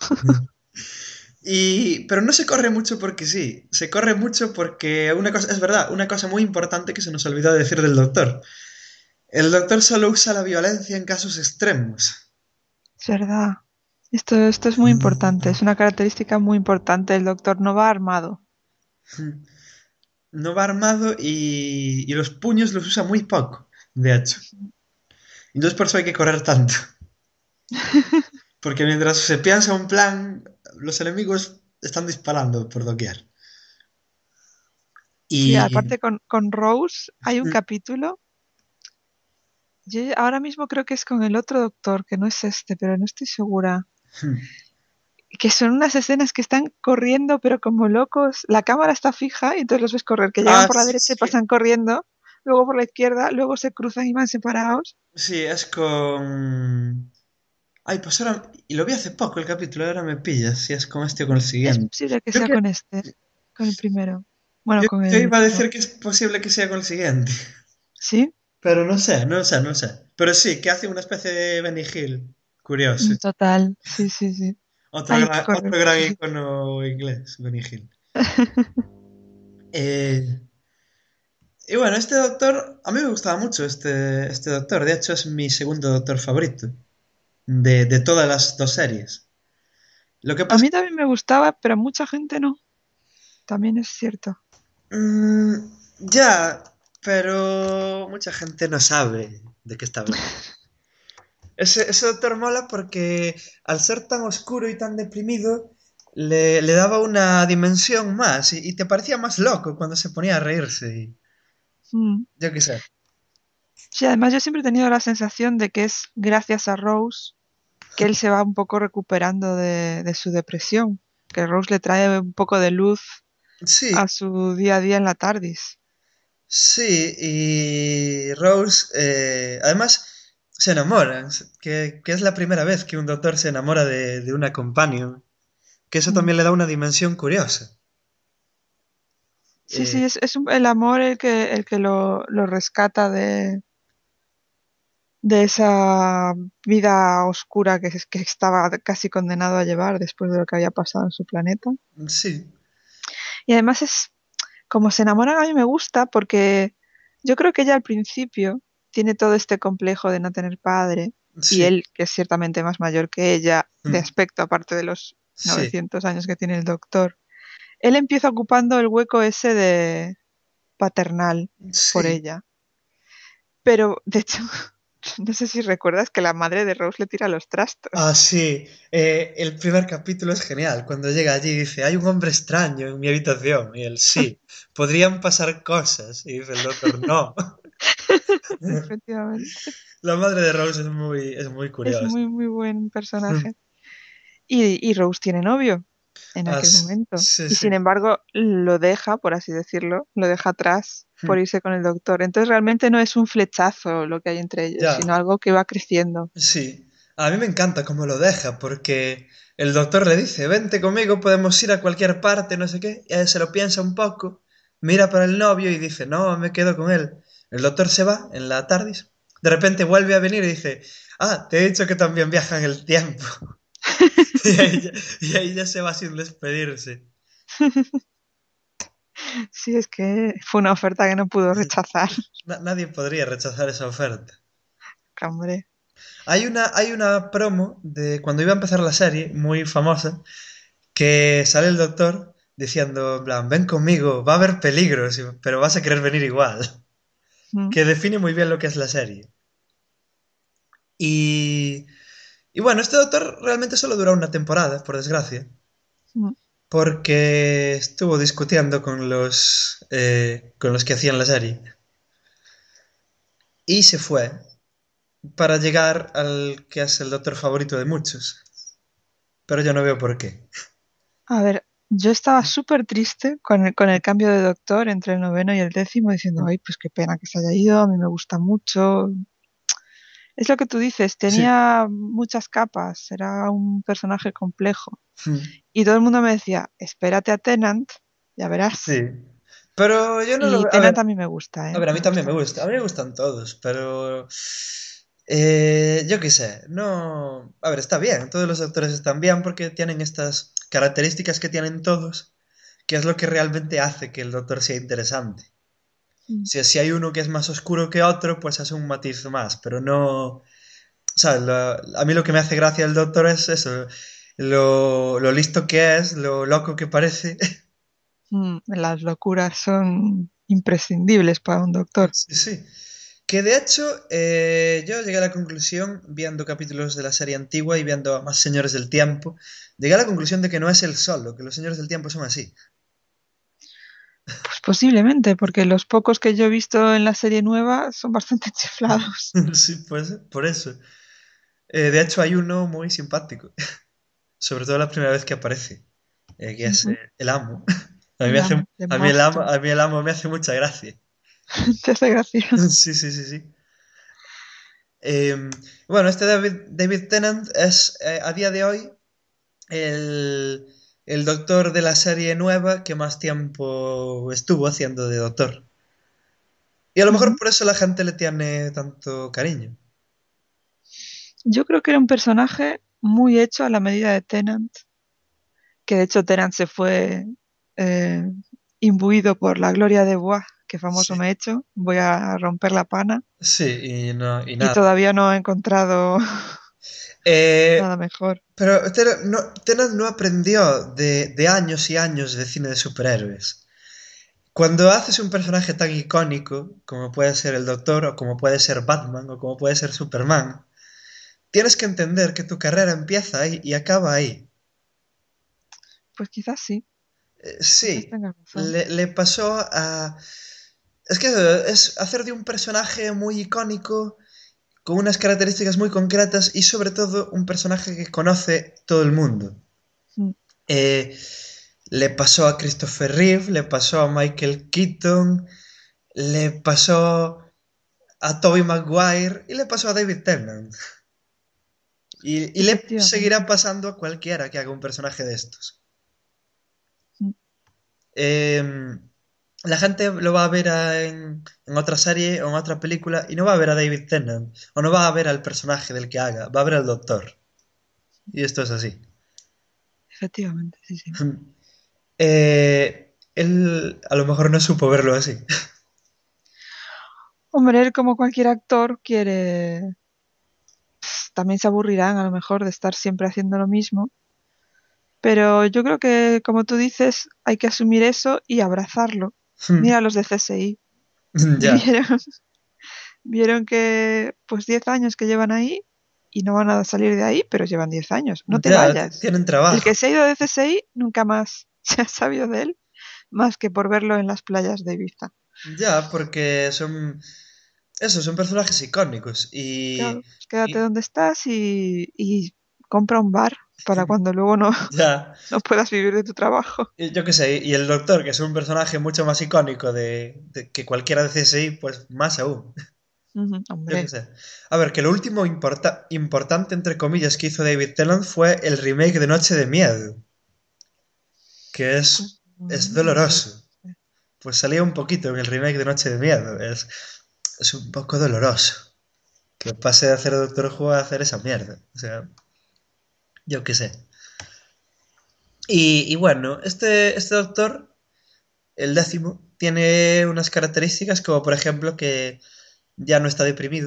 Pero no se corre mucho porque sí, se corre mucho porque una cosa, es verdad, una cosa muy importante que se nos olvidó decir del doctor. El doctor solo usa la violencia en casos extremos. Es verdad. Esto es muy importante. Es una característica muy importante. El doctor no va armado. No va armado y los puños los usa muy poco, de hecho. Entonces por eso hay que correr tanto. Porque mientras se piensa un plan, los enemigos están disparando por doquier. Sí, Y... aparte con Rose hay un capítulo. Yo ahora mismo creo que es con el otro doctor, que no es este, pero no estoy segura. Que son unas escenas que están corriendo, pero como locos. La cámara está fija y entonces los ves correr, que llegan Ah, por la sí, derecha y sí. pasan corriendo, luego por la izquierda, luego se cruzan y van separados. Sí, es con... Ay, pues ahora... Y lo vi hace poco el capítulo, ahora me pillas, si es con este o con el Es siguiente. posible que Yo, sea que... con este, con el primero. Bueno, yo, con yo el... iba a no. decir que es posible que sea con el siguiente. ¿Sí? Pero no sé. Pero sí, que hace una especie de Benny Hill. Curioso. Total, sí, sí, sí. Otro Hay que gran, correr otro gran mucho, sí. icono inglés, Benny Hill. Eh, y bueno, este doctor, a mí me gustaba mucho este doctor. De hecho, es mi segundo doctor favorito de todas las dos series. Lo que A pasa mí también me gustaba, pero mucha gente no. También es cierto. mm, ya, pero mucha gente no sabe de qué está hablando. Ese doctor mola porque al ser tan oscuro y tan deprimido, le daba una dimensión más y te parecía más loco cuando se ponía a reírse. Y, Mm. yo qué sé. Sí, además yo siempre he tenido la sensación de que es gracias a Rose que él se va un poco recuperando de su depresión, que Rose le trae un poco de luz Sí, a su día a día en la TARDIS. sí, y Rose, además, se enamoran, que es la primera vez que un doctor se enamora de una companion, que eso Mm. también le da una dimensión curiosa. Sí, Eh, sí, es el amor el que lo rescata de esa vida oscura que estaba casi condenado a llevar después de lo que había pasado en su planeta. sí, Y además es, como se enamoran, a mí me gusta porque yo creo que ella al principio tiene todo este complejo de no tener padre y sí, él, que es ciertamente más mayor que ella, de mm, aspecto, aparte de los sí, 900 años que tiene el doctor, él empieza ocupando el hueco ese de paternal por sí. ella. Pero, de hecho, no sé si recuerdas que la madre de Rose le tira los Ah, trastos. sí, el primer capítulo es genial. Cuando llega allí dice, hay un hombre extraño en mi habitación. Y él, sí, podrían pasar cosas. Y dice el doctor, no. Efectivamente. La madre de Rose es muy Es curiosa. muy, muy buen personaje. Y Rose tiene novio en Ah, aquel sí, momento. sí, Y sin sí. embargo, lo deja, por así decirlo, lo deja atrás por irse con el doctor. Entonces realmente no es un flechazo lo que hay entre ellos, Ya, sino algo que va creciendo. sí. A mí me encanta cómo lo deja, porque el doctor le dice, vente conmigo, podemos ir a cualquier parte, no sé qué. Y él se lo piensa un poco mira para el novio y dice, no, me quedo con él. El doctor se va en la TARDIS. De repente vuelve a venir y dice, ah, te he dicho que también viaja en el tiempo. Y ahí ya se va sin despedirse. Sí, es que fue una oferta que no pudo rechazar. Nadie podría rechazar esa oferta. Hombre. Hay una promo de cuando iba a empezar la serie, muy famosa, que sale el doctor diciendo, en plan, ven conmigo, va a haber peligros, pero vas a querer venir igual. Mm, Que define muy bien lo que es la serie. Y, y bueno, este doctor realmente solo duró una temporada, por desgracia, mm. porque estuvo discutiendo con los que hacían la serie. Y se fue para llegar al que es el doctor favorito de muchos. Pero yo no veo por qué. A ver, yo estaba súper triste con el cambio de doctor entre el noveno y el décimo, diciendo, ay, pues qué pena que se haya ido, a mí me gusta mucho. Es lo que tú dices, Sí. tenía muchas capas, era un personaje complejo. Y todo el mundo me decía, espérate a Tennant, ya Sí. verás. Pero yo no lo Y veo. Tennant a mí me gusta, A ver, a mí me también gusta me mucho. gusta. A mí me gustan todos, pero. Yo qué sé, no. A ver, está bien, todos los actores están bien porque tienen estas características que tienen todos, que es lo que realmente hace que el doctor sea interesante. Mm, Si hay uno que es más oscuro que otro, pues es un matiz más, pero no. ¿Sabes? A mí lo que me hace gracia el doctor es eso, lo listo que es, lo loco que parece. Las locuras son imprescindibles para un doctor. Sí, sí. Que de hecho, yo llegué a la conclusión, viendo capítulos de la serie antigua y viendo a más Señores del Tiempo, llegué a la conclusión de que no es él solo, que los Señores del Tiempo son así. Pues posiblemente, porque los pocos que yo he visto en la serie nueva son bastante chiflados. Sí, pues por eso. De hecho, hay uno muy simpático, sobre todo la primera vez que aparece, que es Ujú. el amo. A mí me El hace, amo de a mí el amo, Marston. a mí el amo me hace mucha gracia. Te hace gracia. Sí, sí, sí, sí. Eh, bueno, este David Tennant es a día de hoy el, el doctor de la serie nueva que más tiempo estuvo haciendo de doctor. Y a lo mejor Ujú. por eso la gente le tiene tanto cariño. Yo creo que era un personaje muy hecho a la medida de Tennant, que de hecho Tennant se fue eh, imbuido por la gloria de Buah, que famoso Sí, me he hecho, voy a romper la pana, sí, y, no, y y nada. todavía no he encontrado Eh, nada mejor. pero Tennant no aprendió de años y años de cine de superhéroes. Cuando haces un personaje tan icónico como puede ser el Doctor o como puede ser Batman o como puede ser Superman, tienes que entender que tu carrera empieza ahí y acaba ahí. Pues quizás Sí, tengas razón. le pasó a. Es que es hacer de un personaje muy icónico, con unas características muy concretas y sobre todo un personaje que conoce todo el mundo. Mm. Eh, Le pasó a Christopher Reeve, le pasó a Michael Keaton, le pasó a Tobey Maguire y le pasó a David Tennant. Y le seguirá Efectivamente. pasando a cualquiera que haga un personaje de estos. Mm. Eh, la gente lo va a ver en otra serie o en otra película y no va a ver a David Tennant o no va a ver al personaje del que haga, va a ver al doctor. Y esto es así. Efectivamente, sí, sí. Él a lo mejor no supo verlo así. Hombre, él como cualquier actor también se aburrirán a lo mejor de estar siempre haciendo lo mismo, pero yo creo que, como tú dices, hay que asumir eso y abrazarlo. Mira los de CSI, Ya, vieron, vieron que pues 10 años que llevan ahí y no van a salir de ahí, pero llevan 10 años. No te ya, vayas. tienen El que trabajo. se ha ido de CSI nunca más se ha sabido de él, más que por verlo en las playas de Ibiza. Ya, porque son personajes icónicos Claro, pues quédate y donde estás y compra un bar para cuando luego no, ya, no puedas vivir de tu trabajo. y yo qué sé, y el doctor, que es un personaje mucho más icónico que cualquiera de CSI, pues más aún. Ujú, Yo qué hombre, sé. A ver, que lo último importante, entre comillas, que hizo David Tennant fue el remake de Noche de Miedo, que pues es no lo he doloroso, visto. pues salía un poquito en el remake de Noche de Miedo. Es un poco doloroso que pase de hacer Doctor Who a hacer esa mierda. O sea, yo qué sé. Y bueno, este doctor, el 10º, tiene unas características como por ejemplo que ya no está deprimido.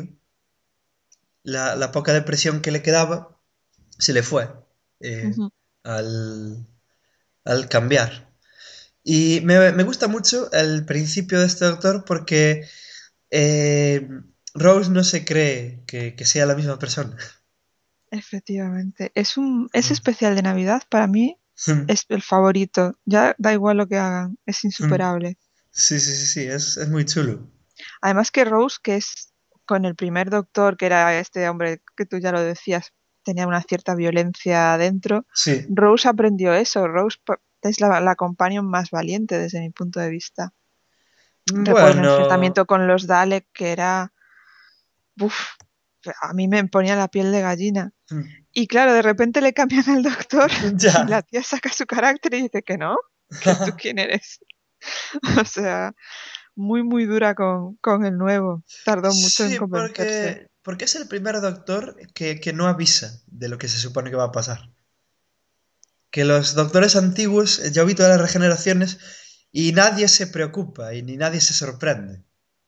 La poca depresión que le quedaba se le fue eh, Ujú. al, al cambiar. Y me gusta mucho el principio de este doctor porque eh, Rose no se cree que sea la misma persona. Efectivamente. Es especial de Navidad. Para mí Mm, es el favorito. Ya da igual lo que hagan. Es mm. insuperable. Sí, sí, sí, sí, es muy chulo. Además que Rose, que es con el primer doctor, que era este hombre que tú ya lo decías, tenía una cierta violencia dentro. Sí. Rose aprendió eso. Es la companion más valiente desde mi punto de vista. Recuerdo un Bueno, enfrentamiento con los Dalek que era... Uf, a mí me ponía la piel de gallina. mm, Y claro, de repente le cambian al doctor y la ya. tía saca su carácter y dice que no, que tú quién eres. O sea, muy, muy dura con el nuevo. Tardó mucho en Sí, convencerse. porque es el primer doctor que no avisa de lo que se supone que va a pasar. Que los doctores antiguos, ya vi todas las regeneraciones y nadie se preocupa y ni nadie se sorprende.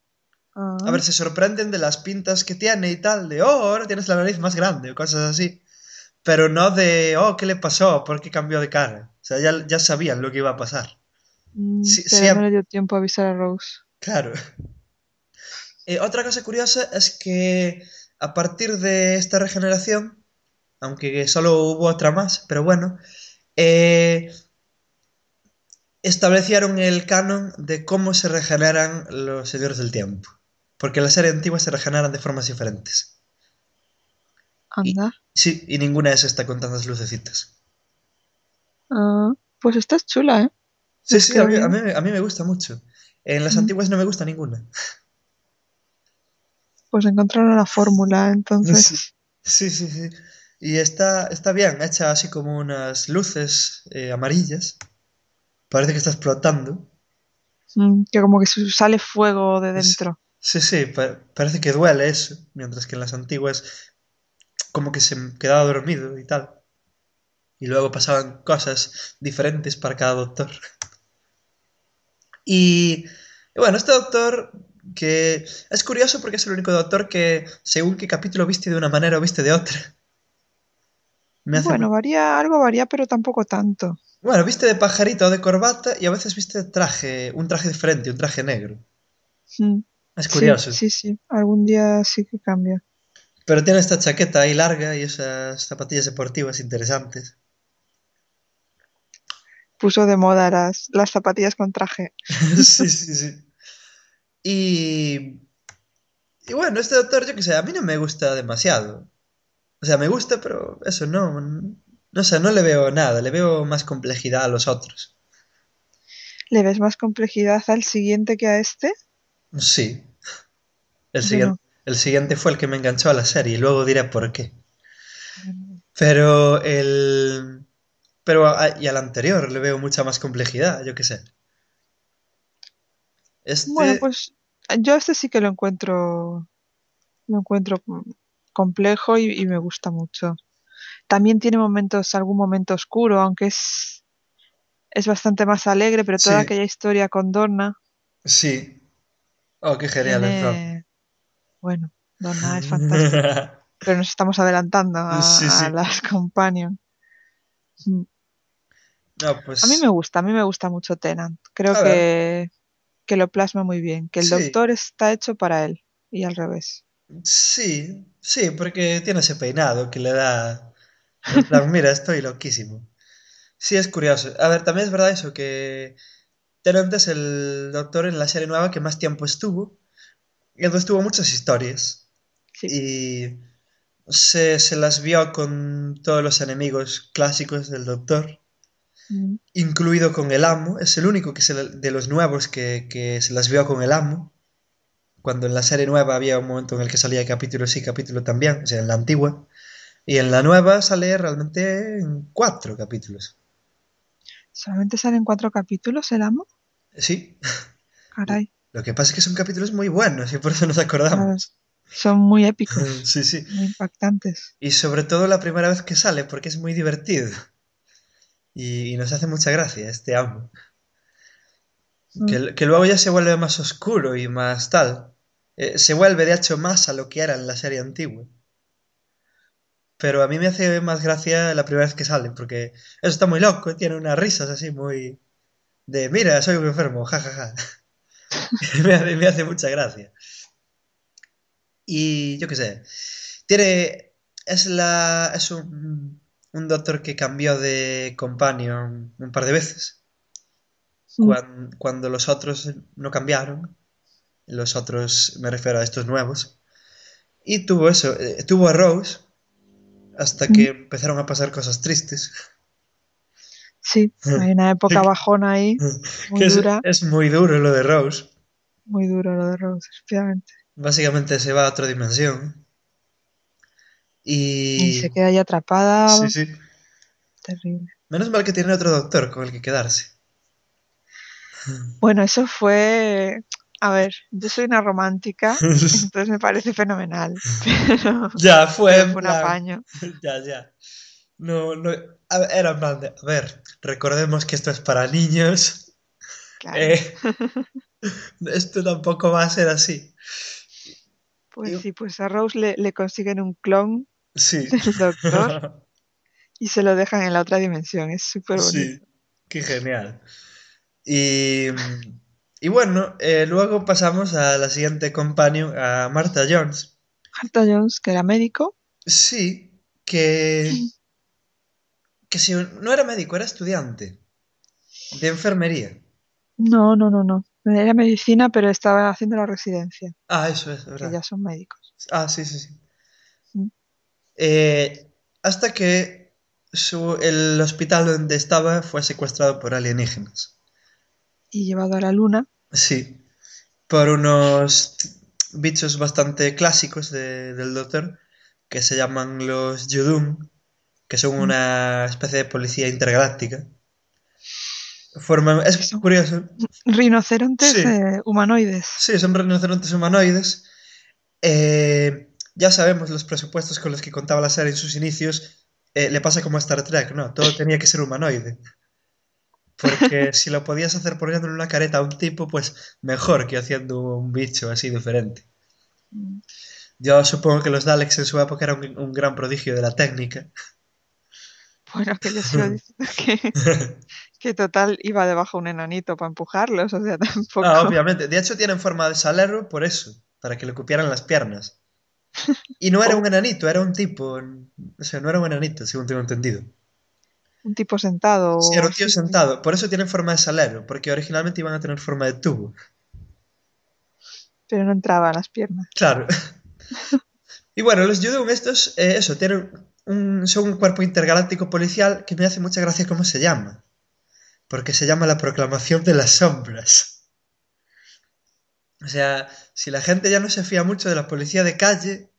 A Ah, ver, se sorprenden de las pintas que tiene y tal, de, oh, ahora tienes la nariz más grande o cosas así. Pero no de, oh, ¿qué le pasó? ¿Por qué cambió de cara? O sea, ya sabían lo que iba a pasar. Sí, pero no siempre, le dio tiempo a avisar a Rose. claro. Otra cosa curiosa es que a partir de esta regeneración, aunque solo hubo otra más, pero bueno, eh, establecieron el canon de cómo se regeneran los señores del tiempo. Porque en la serie antigua se regeneran de formas diferentes. Y Anda. sí, y ninguna es esta con tantas lucecitas. Ah, pues esta es chula, ¿eh? Sí, Les sí, a quedó mí, a bien. mí, a mí me gusta mucho. En las Mm, antiguas no me gusta ninguna. Pues encontraron la fórmula, Sí, entonces. sí, sí, sí. Y está bien, hecha así como unas luces amarillas. Parece que está explotando. Que como que sale fuego de Sí, dentro. sí, sí, parece que duele eso. Mientras que en las antiguas como que se quedaba dormido y tal. Y luego pasaban cosas diferentes para cada doctor. Y bueno, este doctor que es curioso porque es el único doctor que según qué capítulo viste de una manera o viste de otra. Me hace Bueno, muy... varía, algo varía, pero tampoco tanto. Bueno, viste de pajarita o de corbata y a veces viste de traje, un traje diferente, un traje negro. Mm, Es Sí, curioso. sí, sí. Algún día sí que cambia. Pero tiene esta chaqueta ahí larga y esas zapatillas deportivas interesantes. Puso de moda las zapatillas con traje. Sí, sí, sí. Y, y bueno, este doctor, yo qué sé, a mí no me gusta demasiado. O sea, me gusta, pero eso no sé, no le veo nada, le veo más complejidad a los otros. ¿Le ves más complejidad al siguiente que a este? Sí, el Yo siguiente, no. el siguiente fue el que me enganchó a la serie y luego diré por qué. Yo no. Pero y al anterior le veo mucha más complejidad, yo qué sé. Bueno, Este, pues yo este sí que lo encuentro complejo y me gusta mucho. También tiene algún momento oscuro, aunque es bastante más alegre, pero toda sí, aquella historia con Donna sí. Oh, qué genial es Ron. tiene, bueno, Donna es fantástica, pero nos estamos adelantando Sí, a sí. las Companion. Mm. No, A mí me gusta mucho Tennant. Creo a ver, que lo plasma muy bien, que el sí, doctor está hecho para él y al revés. sí, sí, porque tiene ese peinado que le da, en plan, mira, estoy loquísimo. Sí, es curioso. A ver, también es verdad eso, que Tennant es el doctor en la serie nueva que más tiempo estuvo, y entonces tuvo muchas historias, Sí. y se las vio con todos los enemigos clásicos del doctor, Mm. incluido con el amo, es el único de los nuevos que se las vio con el amo, cuando en la serie nueva había un momento en el que salía capítulo sí, capítulo también, o sea, en la antigua, y en la nueva sale realmente en 4 capítulos. ¿Solamente salen 4 capítulos el amo? Sí, Caray, Lo que pasa es que son capítulos muy buenos y por eso nos claro. acordamos. Son muy épicos, Sí, sí. muy impactantes. Y sobre todo la primera vez que sale, porque es muy divertido. Y nos hace mucha gracia este amo. Mm. Que luego ya se vuelve más oscuro y más tal. Se vuelve, de hecho, más a lo que era en la serie antigua. Pero a mí me hace más gracia la primera vez que sale, porque eso está muy loco, tiene unas risas así muy... De, mira, soy un enfermo, jajaja. Me hace mucha gracia. Y yo qué sé. Tiene. Es un doctor que cambió de companion un par de veces. Mm. Cuando los otros no cambiaron. Los otros, me refiero a estos nuevos. Y tuvo eso. Tuvo a Rose. Hasta Mm. que empezaron a pasar cosas tristes. Sí, hay una época bajona ahí, Que muy dura, es muy duro lo de Rose. muy duro lo de Rose, efectivamente. Básicamente se va a otra dimensión. Y Y. se queda ahí Sí, atrapada, sí. terrible. Menos mal que tiene otro doctor con el que quedarse. Bueno, eso fue, a ver, yo soy una romántica, entonces me parece fenomenal, Ya, fue pero en fue un plan. apaño, Ya, ya. No, no. Era en plan de. A ver, recordemos que esto es para niños. claro. eh, esto tampoco va a ser así. Pues Y- sí, pues a Rose le consiguen un clon sí. del doctor y se lo dejan en la otra dimensión, es súper Sí. bonito. Qué genial. Y. Y bueno, luego pasamos a la siguiente companion, a Martha Jones. Martha Jones, que era médico, Sí, que si no era médico, era estudiante de enfermería. no, era medicina, pero estaba haciendo la residencia, Ah, eso es, que verdad. ya son médicos. Ah, sí, sí, sí. Mm. Hasta que el hospital donde estaba fue secuestrado por alienígenas. Y llevado a la luna. Sí, por unos bichos bastante clásicos del Doctor, que se llaman los Yudum, que son Mm. una especie de policía intergaláctica. Es Que son curioso. rinocerontes Sí, humanoides. sí, son rinocerontes humanoides. Ya sabemos los presupuestos con los que contaba la serie en sus inicios. Le pasa como a Star Trek, ¿no? Todo tenía que ser humanoide. Porque si lo podías hacer poniéndole una careta a un tipo, pues mejor que haciendo un bicho así diferente. Mm. Yo supongo que los Daleks en su época eran un gran prodigio de la técnica. Bueno, que yo sigo diciendo que total iba debajo un enanito para empujarlos, o sea, Ah, tampoco. obviamente. De hecho, tienen forma de salero por eso, para que le cupieran las piernas. Y no era un Oh, enanito, era un tipo. O sea, no era un enanito, según tengo entendido. un tipo sentado Sí, o era un tío así. sentado. Por eso tienen forma de salero, porque originalmente iban a tener forma de tubo. Pero no entraba a las piernas. Claro. Y bueno, los Judum estos, eso, son un cuerpo intergaláctico policial que me hace mucha gracia cómo se llama. Porque se llama la Proclamación de las Sombras. O sea, si la gente ya no se fía mucho de la policía de calle,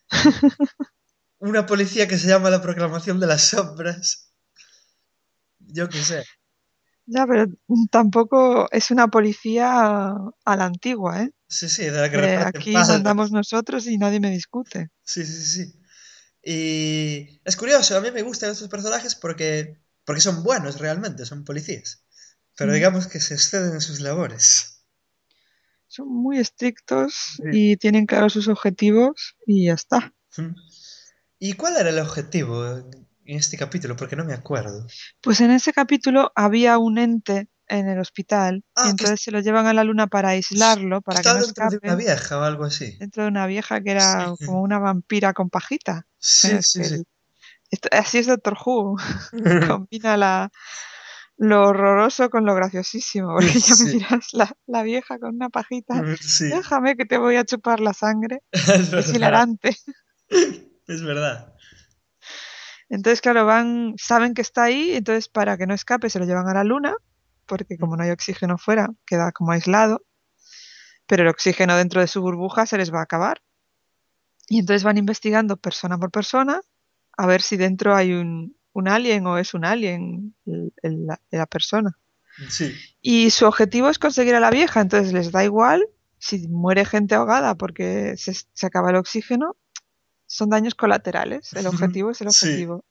una policía que se llama la Proclamación de las Sombras, yo qué sé. Ya, pero tampoco es una policía a la antigua, ¿eh? Sí, sí, de la que reparten Aquí mandamos palmas. nosotros y nadie me discute. Sí, sí, sí. Y es curioso, a mí me gustan estos personajes porque son buenos realmente, son policías. Pero Mm. digamos que se exceden en sus labores. Son muy estrictos Sí. y tienen claros sus objetivos y ya está. Mm. ¿Y cuál era el objetivo en este capítulo? Porque no me acuerdo. Pues en ese capítulo había un ente en el hospital y Ah, entonces se lo llevan a la luna para aislarlo, que para que está no dentro de una escape, vieja o algo así. dentro de una vieja que Sí, era como una vampira con pajita. sí, Es sí, que sí. así es Doctor Who, combina lo horroroso con lo graciosísimo, porque ya me Sí, dirás, la vieja con una pajita, sí. déjame que te voy a chupar la sangre, Es es verdad. hilarante. Es verdad. Entonces, claro, saben que está ahí, entonces para que no escape se lo llevan a la luna, porque como no hay oxígeno fuera, queda como aislado, pero el oxígeno dentro de su burbuja se les va a acabar. Y entonces van investigando persona por persona a ver si dentro hay un alien o es un alien la persona. Sí. Y su objetivo es conseguir a la vieja, entonces les da igual si muere gente ahogada porque se acaba el oxígeno, son daños colaterales, el objetivo es el Sí. objetivo.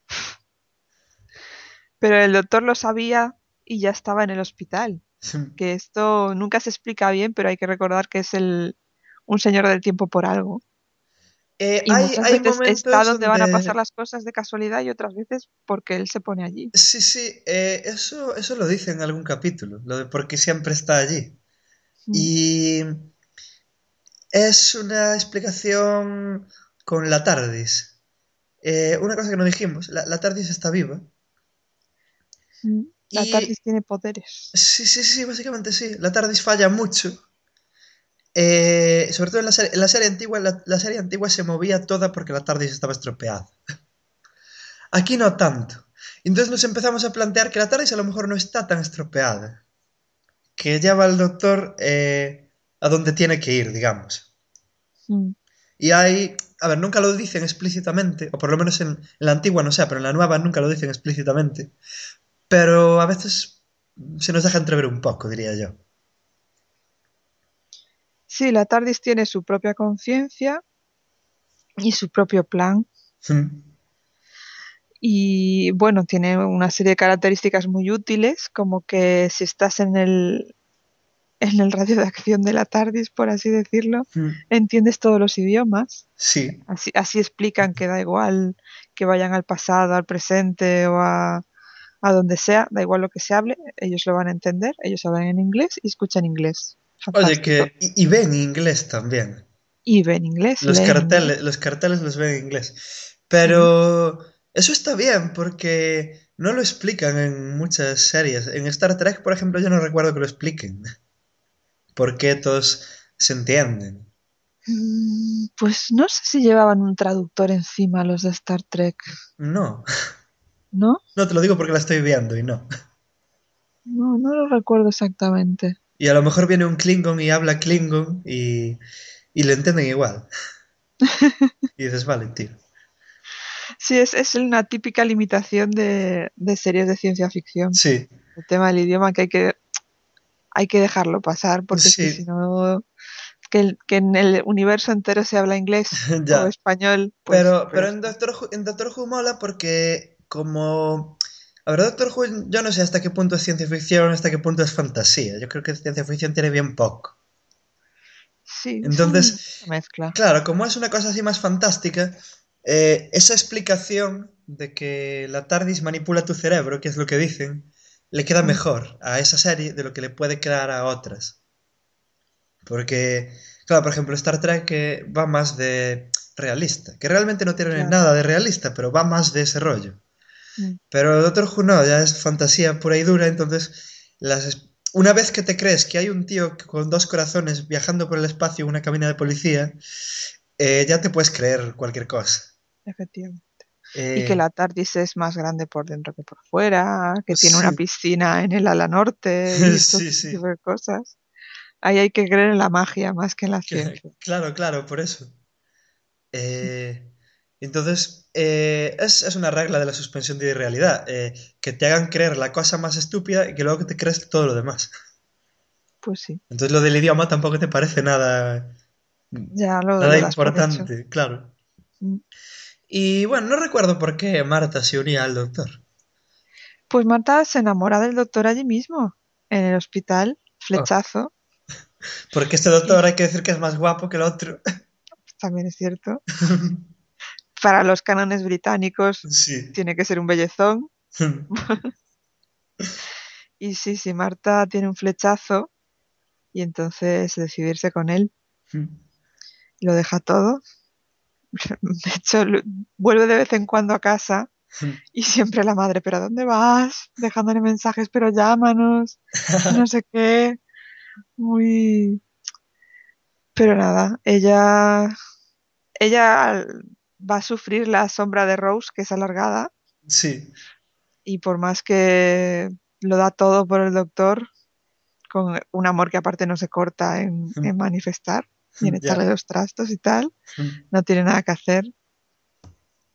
Pero el doctor lo sabía y ya estaba en el hospital, que esto nunca se explica bien, pero hay que recordar que es un señor del tiempo por algo. Y muchas Hay veces está momentos donde van a pasar donde... las cosas de casualidad y otras veces porque él se pone allí. Sí, sí, eso lo dice en algún capítulo, lo de por qué siempre está allí. Mm, Y es una explicación con la TARDIS. Una cosa que no dijimos, la TARDIS está viva. La Y TARDIS tiene poderes. sí, sí, sí, básicamente sí. La TARDIS falla mucho. Sobre todo en la serie antigua, la serie antigua se movía toda porque la TARDIS estaba estropeada. Aquí no tanto. Entonces nos empezamos a plantear que la TARDIS a lo mejor no está tan estropeada. Que lleva al doctor a donde tiene que ir, digamos. Mm. Y hay, a ver, nunca lo dicen explícitamente, o por lo menos en la antigua no sé, pero en la nueva nunca lo dicen explícitamente. Pero a veces se nos deja entrever un poco, diría yo. Sí, la TARDIS tiene su propia conciencia y su propio plan. Y bueno, tiene una serie de características muy útiles, como que si estás en el radio de acción de la TARDIS, por así decirlo, entiendes todos los idiomas. Sí. Así explican que da igual que vayan al pasado, al presente o a donde sea, da igual lo que se hable, ellos lo van a entender, ellos hablan en inglés y escuchan inglés. Oye, Fantástico. que... Y ven inglés también. Y ven inglés, leen inglés. Los carteles los ven en inglés. Sí. Pero eso está bien porque no lo explican en muchas series. En Star Trek, por ejemplo, yo no recuerdo que lo expliquen. ¿Por qué todos se entienden? Pues no sé si llevaban un traductor encima los de Star Trek, No. ¿no? No te lo digo porque la estoy viendo y no. No, no lo recuerdo exactamente. Y a lo mejor viene un Klingon y habla Klingon y le entienden igual. Y dices, vale, tío. Sí, es una típica limitación de series de ciencia ficción. Sí, El tema del idioma que hay que dejarlo pasar, porque es que si sí, no, que en el universo entero se habla inglés o ya. español, pues Pero ya está. En Doctor Who mola porque como... A ver, Doctor Who yo no sé hasta qué punto es ciencia ficción, hasta qué punto es fantasía. Yo creo que ciencia ficción tiene bien poco. Sí, es una Entonces, mezcla. claro, como es una cosa así más fantástica, esa explicación de que la TARDIS manipula tu cerebro, que es lo que dicen, le queda Mm, mejor a esa serie de lo que le puede quedar a otras. Porque, claro, por ejemplo, Star Trek va más de realista, que realmente no tiene claro. nada de realista, pero va más de ese rollo. Mm, Pero Doctor Who no, ya es fantasía pura y dura, entonces una vez que te crees que hay un tío con dos corazones viajando por el espacio en una cabina de policía, ya te puedes creer cualquier cosa. efectivamente. Y que Eh, la TARDIS es más grande por dentro que por fuera, que tiene una sí, piscina en el ala norte y todo sí, ese sí. tipo de cosas. Ahí hay que creer en la magia más que en la ciencia. Claro, claro, por eso. Eh, entonces, es una regla de la suspensión de irrealidad, que te hagan creer la cosa más estúpida y que luego que te crees todo lo demás. Pues sí, Entonces lo del idioma tampoco te parece nada, ya lo nada das por hecho. importante, claro. Mm. Y bueno, no recuerdo por qué Marta se unía al doctor. Pues Marta se enamora del doctor allí mismo, en el hospital, Oh, flechazo, porque este y doctor hay que decir que es más guapo que el otro. también es cierto. Para los cánones británicos Sí. tiene que ser un bellezón. Y sí, sí, Marta tiene un flechazo y entonces decidirse con él. Lo deja todo. De hecho, vuelve de vez en cuando a casa y siempre la madre, ¿pero a dónde vas? Dejándole mensajes, pero llámanos, no sé qué. Muy... Pero nada, ella va a sufrir la sombra de Rose, que es alargada, Sí. y por más que lo da todo por el doctor, con un amor que aparte no se corta en manifestar y en echarle Ya. los trastos y tal, no tiene nada que hacer.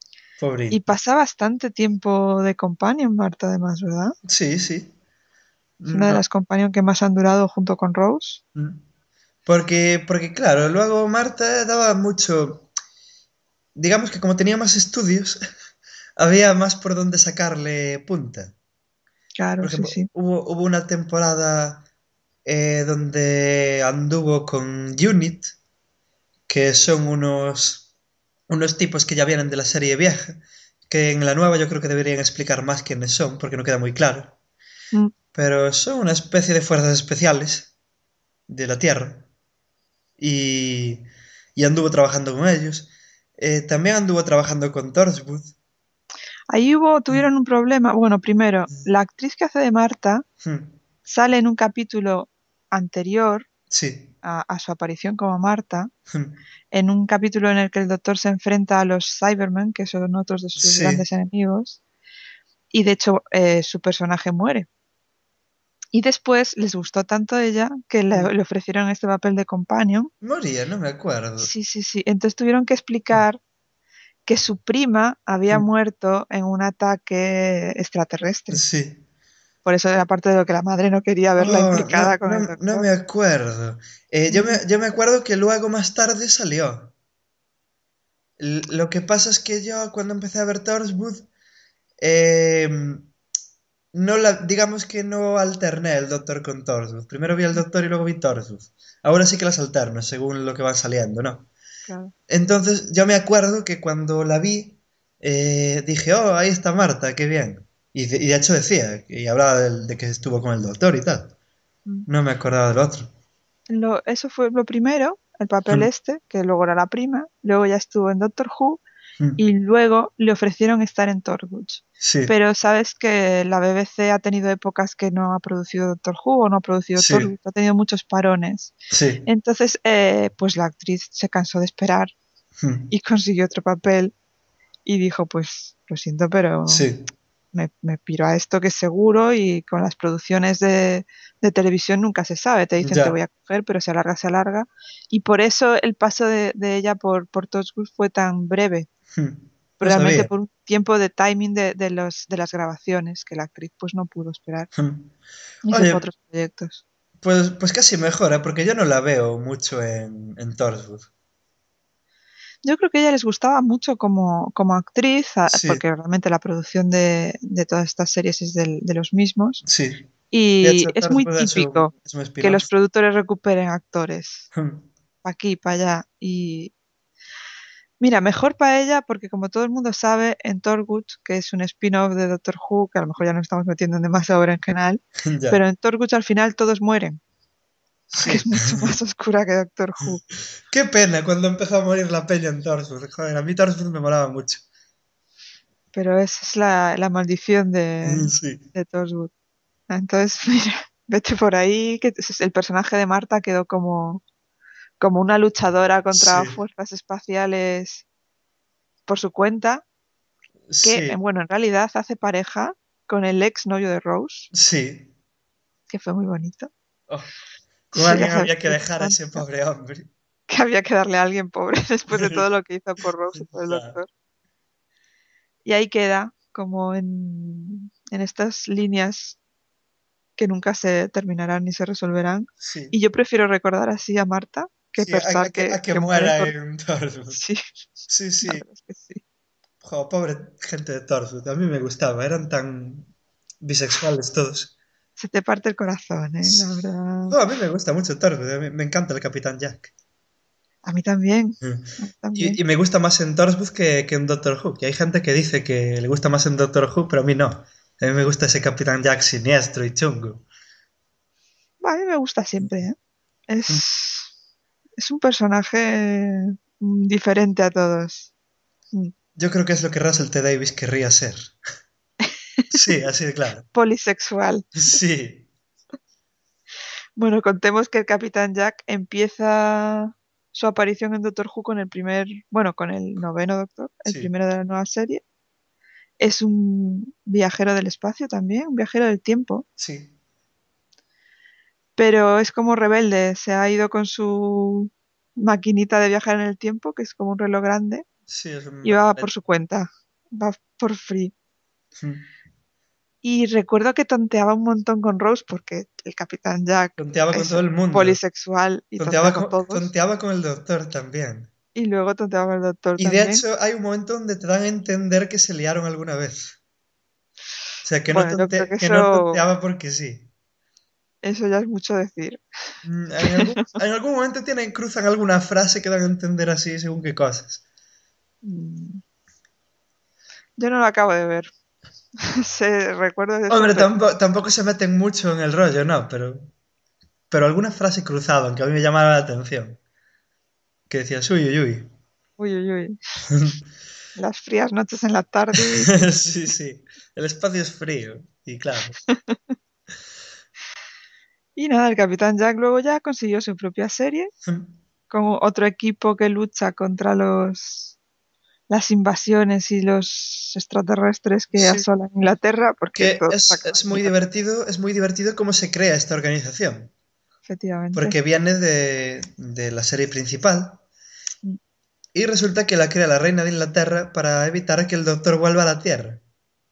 Y Pobre. pasa bastante tiempo de companion, Marta, además, ¿verdad? Sí, sí. Es una de No. las companions que más han durado junto con Rose. Mm. Porque claro, luego Marta daba mucho. Digamos que como tenía más estudios, había más por donde sacarle punta. Por Claro, sí, ejemplo, sí. hubo una temporada donde anduvo con Unit, que son unos tipos que ya vienen de la serie vieja, que en la nueva yo creo que deberían explicar más quiénes son, porque no queda muy claro. Mm. Pero son una especie de fuerzas especiales de la Tierra y, y anduvo trabajando con ellos. También anduvo trabajando con Torchwood. Ahí tuvieron un problema. Bueno, primero, la actriz que hace de Marta Hmm, sale en un capítulo anterior sí. a su aparición como Marta, Hmm, en un capítulo en el que el doctor se enfrenta a los Cybermen, que son otros de sus sí. grandes enemigos, y de hecho su personaje muere. Y después les gustó tanto a ella que Hmm. le ofrecieron este papel de companion. Moría, no me acuerdo. Sí, sí, sí. Entonces tuvieron que explicar que su prima había Hmm, muerto en un ataque extraterrestre. sí. Por eso era parte de lo que la madre no quería verla Oh, no, implicada con el no me doctor. acuerdo. Ujú. Yo me acuerdo que luego más tarde salió. Lo que pasa es que yo cuando empecé a ver Torchwood, eh, no digamos que no alterné el Doctor con Torchwood. Primero vi el Doctor y luego vi Torchwood. Ahora sí que las alterno según lo que van saliendo, ¿no? Claro. Entonces yo me acuerdo que cuando la vi, dije, oh, ahí está Marta, qué bien. Y de hecho decía, y hablaba de que estuvo con el Doctor y tal. Mm. No me acordaba del otro. Eso fue lo primero, el papel este, que luego era la prima. Luego ya estuvo en Doctor Who y luego le ofrecieron estar en Torchwood. Sí, Pero sabes que la BBC ha tenido épocas que no ha producido Doctor Who o no ha producido sí, Torchwood, ha tenido muchos parones. sí. Entonces, pues la actriz se cansó de esperar Hmm, y consiguió otro papel y dijo, pues lo siento, pero sí, me piro a esto que es seguro y con las producciones de televisión nunca se sabe, te dicen te voy ya. a coger, pero se alarga, se alarga. Y por eso el paso de ella por Torchwood fue tan breve, Hmm, no realmente sabía. por un tiempo de timing de las grabaciones, que la actriz pues no pudo esperar Hmm. y se fue a Oye, otros proyectos. pues casi mejora, porque yo no la veo mucho en Torchwood. Yo creo que a ella les gustaba mucho como actriz, Sí, porque realmente la producción de todas estas series es de los mismos. sí. De Y hecho, es muy Torchwood típico es un que los spin-off. productores recuperen actores, Hmm, pa' aquí, para allá. Y mira, mejor para ella porque como todo el mundo sabe, en Torchwood, que es un spin-off de Doctor Who, que a lo mejor ya nos estamos metiendo en demasiado berenjenal, ya, pero en Torchwood al final todos mueren, porque sí. es mucho más oscura que Doctor Who. Qué pena cuando empezó a morir la peña en Torchwood. Joder, a mí Torchwood me molaba mucho. Pero esa es la maldición Sí, de Torchwood. Entonces, mira, vete por ahí, que el personaje de Marta quedó como una luchadora contra sí, fuerzas espaciales por su cuenta, que, sí, bueno, en realidad hace pareja con el ex novio de Rose, sí. que fue muy bonito. Oh, con Sí, ya alguien sabes había que que es dejar a ese romántica, pobre hombre. que había que darle a alguien pobre después de todo lo que hizo por Rose y por el Ya, doctor. Y ahí queda, como en estas líneas que nunca se terminarán ni se resolverán. sí. Y yo prefiero recordar así a Marta que Sí, pensar a que que muere en muera Torchwood. en Torchwood. Sí, Sí, la sí. verdad es que sí. Jo, pobre gente de Torchwood. A mí me gustaba. Eran tan bisexuales todos. Se te parte el corazón, la verdad. Jo, a mí me gusta mucho Torchwood. A mí me encanta el Capitán Jack. A mí también, Mm. a mí también. Y me gusta más en Torchwood que en Doctor Who. Que hay gente que dice que le gusta más en Doctor Who, pero a mí no. A mí me gusta ese Capitán Jack siniestro y chungo. A mí me gusta siempre, ¿eh? Mm. Es un personaje diferente a todos. Mm. Yo creo que es lo que Russell T. Davies querría ser. Sí, así de claro. Polisexual. Sí, Bueno, contemos que el Capitán Jack empieza su aparición en Doctor Who con el noveno Doctor, el sí, primero de la nueva serie. Es un viajero del espacio también, un viajero del tiempo, sí, pero es como rebelde, se ha ido con su maquinita de viajar en el tiempo, que es como un reloj grande, sí, es un y va por marioneta. su cuenta, va por free. Mm. Y recuerdo que tonteaba un montón con Rose porque el Capitán Jack Tonteaba con es todo el mundo. polisexual y tontea con todos. Tonteaba con el doctor también. Y luego tonteaba con el doctor Y de también. hecho hay un momento donde te dan a entender que se liaron alguna vez. O sea, que Bueno, yo creo que que no tonteaba porque sí. eso ya es mucho decir. En algún momento cruzan alguna frase que dan a entender así según qué cosas. Mm, Yo no lo acabo de ver. Recuerdo de eso, Hombre, pero tampoco se meten mucho en el rollo, no, pero alguna frase cruzaban que a mí me llamaba la atención. Que decías, uy, uy, uy. uy, uy, uy. Las frías noches en la tarde. Sí, sí. El espacio es frío. Y claro. Y nada, el Capitán Jack luego ya consiguió su propia serie con otro equipo que lucha contra las invasiones y los extraterrestres que Sí. asolan Inglaterra, porque Que todo está acabado en Inglaterra, es muy divertido cómo se crea esta organización. efectivamente. Porque viene de la serie principal. Mm. Y resulta que la crea la reina de Inglaterra para evitar que el doctor vuelva a la Tierra.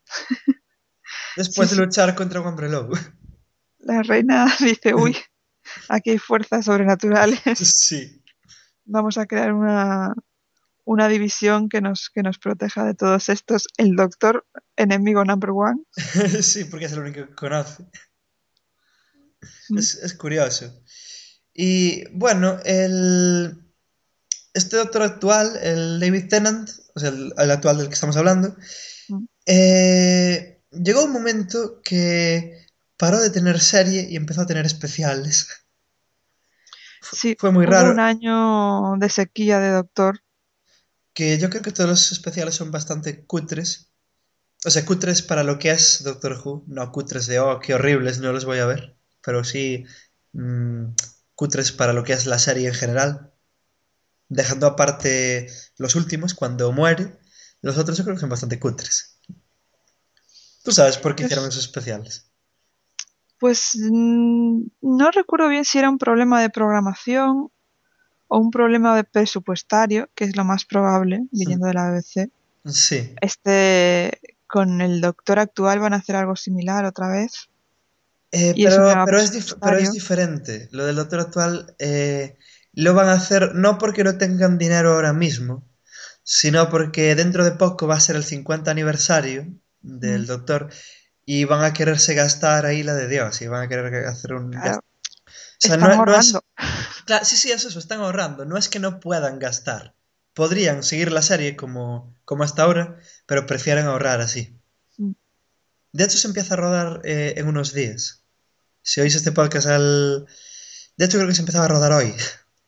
Sí, Después de sí. luchar contra un hombre lobo. La reina dice, uy, aquí hay fuerzas sobrenaturales. Sí. Vamos a crear una división que nos proteja de todos estos. El doctor, enemigo number one. Sí, porque es el único que conoce. Mm, Es curioso. Y bueno, este doctor actual, el David Tennant, o sea, el actual del que estamos hablando, mm. llegó un momento que paró de tener serie y empezó a tener especiales. Sí, Fue muy hubo raro, un año de sequía de doctor. que yo creo que todos los especiales son bastante cutres. O sea, cutres para lo que es Doctor Who, no cutres de, oh, qué horribles, no los voy a ver. Pero sí mm, cutres para lo que es la serie en general. Dejando aparte los últimos, cuando muere, los otros yo creo que son bastante cutres. ¿Tú sabes por qué hicieron Pues, esos especiales? pues no recuerdo bien si era un problema de programación o un problema de presupuestario, que es lo más probable, viniendo de la BBC. Sí. Con el doctor actual van a hacer algo similar otra vez. Eh, Y es un pero, tema pero es presupuestario. diferente. Lo del doctor actual lo van a hacer no porque no tengan dinero ahora mismo, sino porque dentro de poco va a ser el 50 aniversario Mm, del doctor y van a quererse gastar ahí la de Dios y van a querer hacer un claro, gasto. O sea, están no ahorrando. es... Claro, sí, sí, es eso, están ahorrando. No es que no puedan gastar. Podrían seguir la serie como hasta ahora, pero prefieren ahorrar así. Mm. De hecho, se empieza a rodar en unos días. Si oís este podcast al... De hecho, creo que se empezaba a rodar hoy.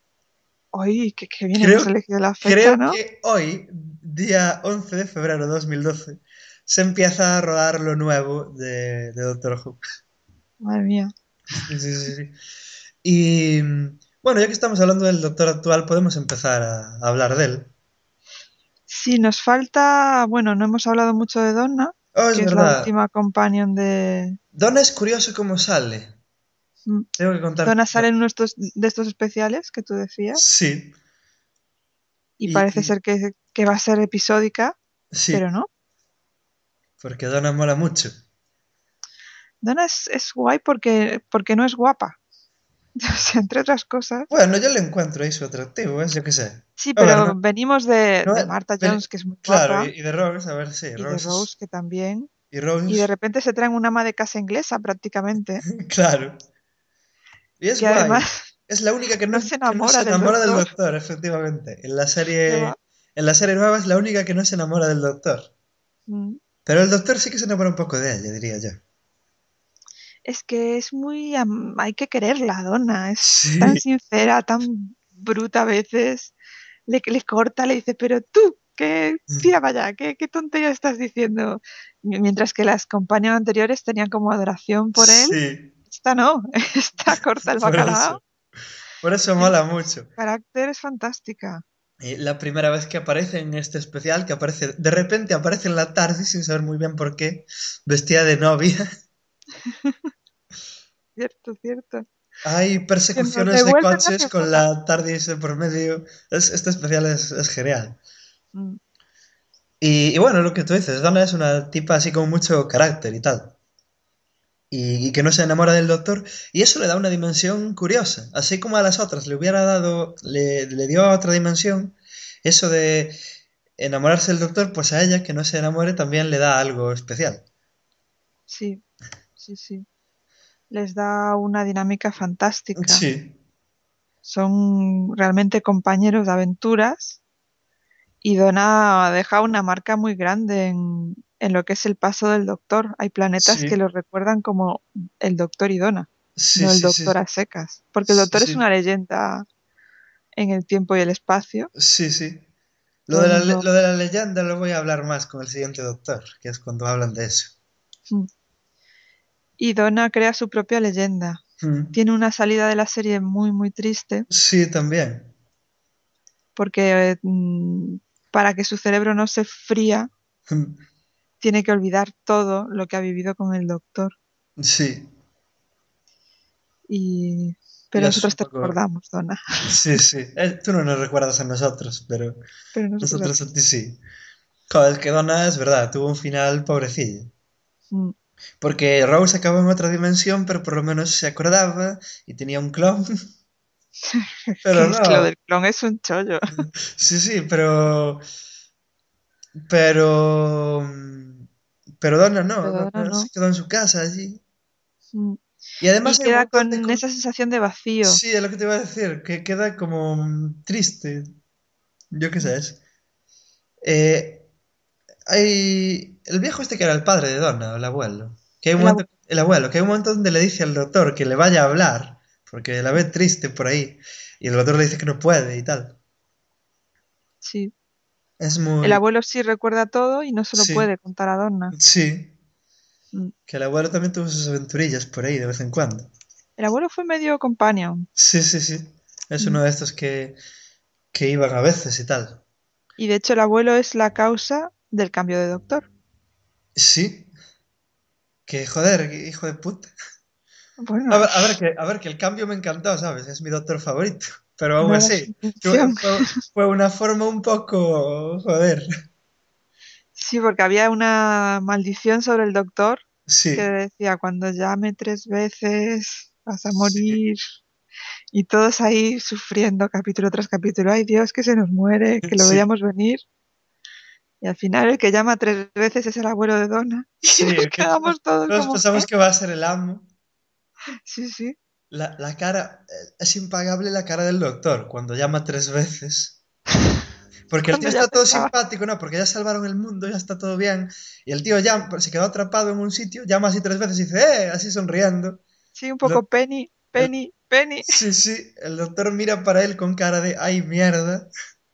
Ay, que bien hemos Creo, elegido la fecha, creo ¿no? que hoy, día 11 de febrero de 2012, se empieza a rodar lo nuevo de Doctor Who. Madre mía. Sí, sí, sí, sí. Y bueno, ya que estamos hablando del Doctor actual, podemos empezar a hablar de él. Sí, nos falta, bueno, no hemos hablado mucho de Donna, Oh, es que es la verdad. última companion de... Donna es curioso cómo sale. Mm. Tengo que contar. Donna sale en uno de estos especiales que tú decías Sí. y parece ser que va a ser episódica, Sí, pero no. porque Donna mola mucho. Donna es guay porque no es guapa. O sea, entre otras cosas. Bueno, yo le encuentro ahí su atractivo, ¿ves? Yo qué sé. Sí, A ver, pero venimos de, no, de Martha Jones, que es muy claro, guapa, y de Rose, a ver, sí, y de Rose Rose, que también. y Y de Rose, repente se traen una ama de casa inglesa prácticamente, claro. Y es que guay. además Es la única no se que no enamora se del enamora del doctor. doctor, efectivamente. Que va. En la serie nueva es la única que no se enamora del doctor. Mm. Pero el doctor sí que se enamora un poco de ella, diría yo. Es que es muy... hay que quererla, Donna. Es tan Sí. sincera, tan bruta a veces. Le corta, le dice, pero tú, ¿qué? Tira para allá, ¿qué tontería estás diciendo? Mientras que las compañías anteriores tenían como adoración por él. Sí, Esta no, esta corta el por eso. bacalao. Por eso El mola mucho. carácter es fantástica. Y la primera vez que aparece en este especial, que aparece, de repente aparece en la tarde sin saber muy bien por qué, vestida de novia. Cierto, cierto. Hay Diciendo, persecuciones de devuélveme a mi coches con flota. la TARDIS de por medio. Este especial es genial. Mm. Y bueno, lo que tú dices, Donna es una tipa así con mucho carácter y tal. y que no se enamora del doctor, y eso le da una dimensión curiosa, así como a las otras le hubiera dado, le dio otra dimensión, eso de enamorarse del doctor, pues a ella que no se enamore también le da algo especial. Sí, sí, sí. Les da una dinámica fantástica. Sí, Son realmente compañeros de aventuras y Donna deja una marca muy grande en lo que es el paso del Doctor. Hay planetas que sí, los recuerdan como el Doctor y Donna, sí, no el sí, Doctor sí, a secas, porque el sí, Doctor es una sí, leyenda en el tiempo y el espacio. sí, sí. Todo el mundo. Lo de la leyenda lo voy a hablar más con el siguiente doctor, que es cuando hablan de eso. Mm. Y Donna crea su propia leyenda. Mm. Tiene una salida de la serie muy, muy triste Sí, también. porque para que su cerebro no se fría, tiene que olvidar todo lo que ha vivido con el Doctor. Sí, Y... y Pero es nosotros un te poco... recordamos, Donna. Sí, sí. Tú no nos recuerdas a nosotros, pero Pero nosotros a nosotros ti. a ti sí. Joder, es que Donna es verdad, tuvo un final pobrecillo. Mm. Porque Rose acabó en otra dimensión, pero por lo menos se acordaba y tenía un clon. Pero Que es que lo no. del clon es un chollo. Sí, sí, pero... Pero... Pero Donna no, Pero Donna Donna se no. quedó en su casa allí. Mm. Y además Y hay un queda montón de... con esa sensación de vacío. Sí, es lo que te iba a decir, que queda como triste. Yo qué sé, es. Eh, hay. El viejo este que era el padre de Donna, el abuelo. Que hay un El abu- momento. El abuelo, que hay un momento donde le dice al doctor que le vaya a hablar, porque la ve triste por ahí. Y el doctor le dice que no puede y tal. Sí. Es El muy. abuelo sí recuerda todo y no se lo Sí, puede contar a Donna. sí. Mm. Que el abuelo también tuvo sus aventurillas por ahí de vez en cuando. El abuelo fue medio companion. Sí, sí, sí. Es Mm. uno de estos que iban a veces y tal. Y de hecho el abuelo es la causa del cambio de doctor. Sí, que joder, hijo de puta. Bueno, A ver, que el cambio me encantó, ¿sabes? Es mi doctor favorito. Pero aún no era su así, intención. fue una forma un poco... Joder. Sí, porque había una maldición sobre el doctor que Sí, decía, cuando llame 3 veces vas a sí, morir. Y todos ahí sufriendo capítulo tras capítulo. Ay Dios, que se nos muere, que lo sí. veíamos venir. Y al final el que llama 3 veces es el abuelo de Donna. Y nos Sí, que quedamos todos todos como, ¿qué? pensamos que va a ser el amo. Sí, sí. La cara... Es impagable la cara del doctor cuando llama 3 veces. Porque el tío Cuando ya está todo pensaba, simpático, ¿no? Porque ya salvaron el mundo, ya está todo bien. Y el tío ya se quedó atrapado en un sitio, llama así 3 veces y dice, Así sonriendo. sí, un Lo- poco Penny, el- Penny, Penny. Sí, sí, el doctor mira para él con cara de ¡ay, mierda!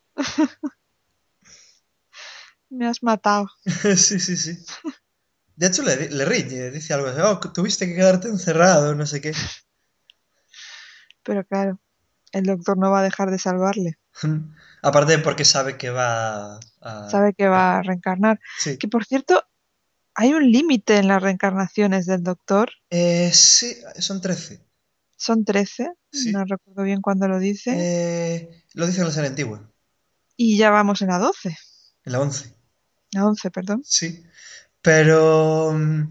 Me has matado. Sí, sí, sí. De hecho, le riñe, dice algo así, tuviste que quedarte encerrado, no sé qué. Pero claro, el doctor no va a dejar de salvarle. Aparte de porque sabe que va Sabe que va a reencarnar. Sí. Que por cierto, hay un límite en las reencarnaciones del doctor. Sí, son 13. Son 13, Sí. no recuerdo bien cuándo lo dice. Lo dice en la serie antigua, Y ya vamos en la 12. en la 11. La 11, perdón. Sí. Pero...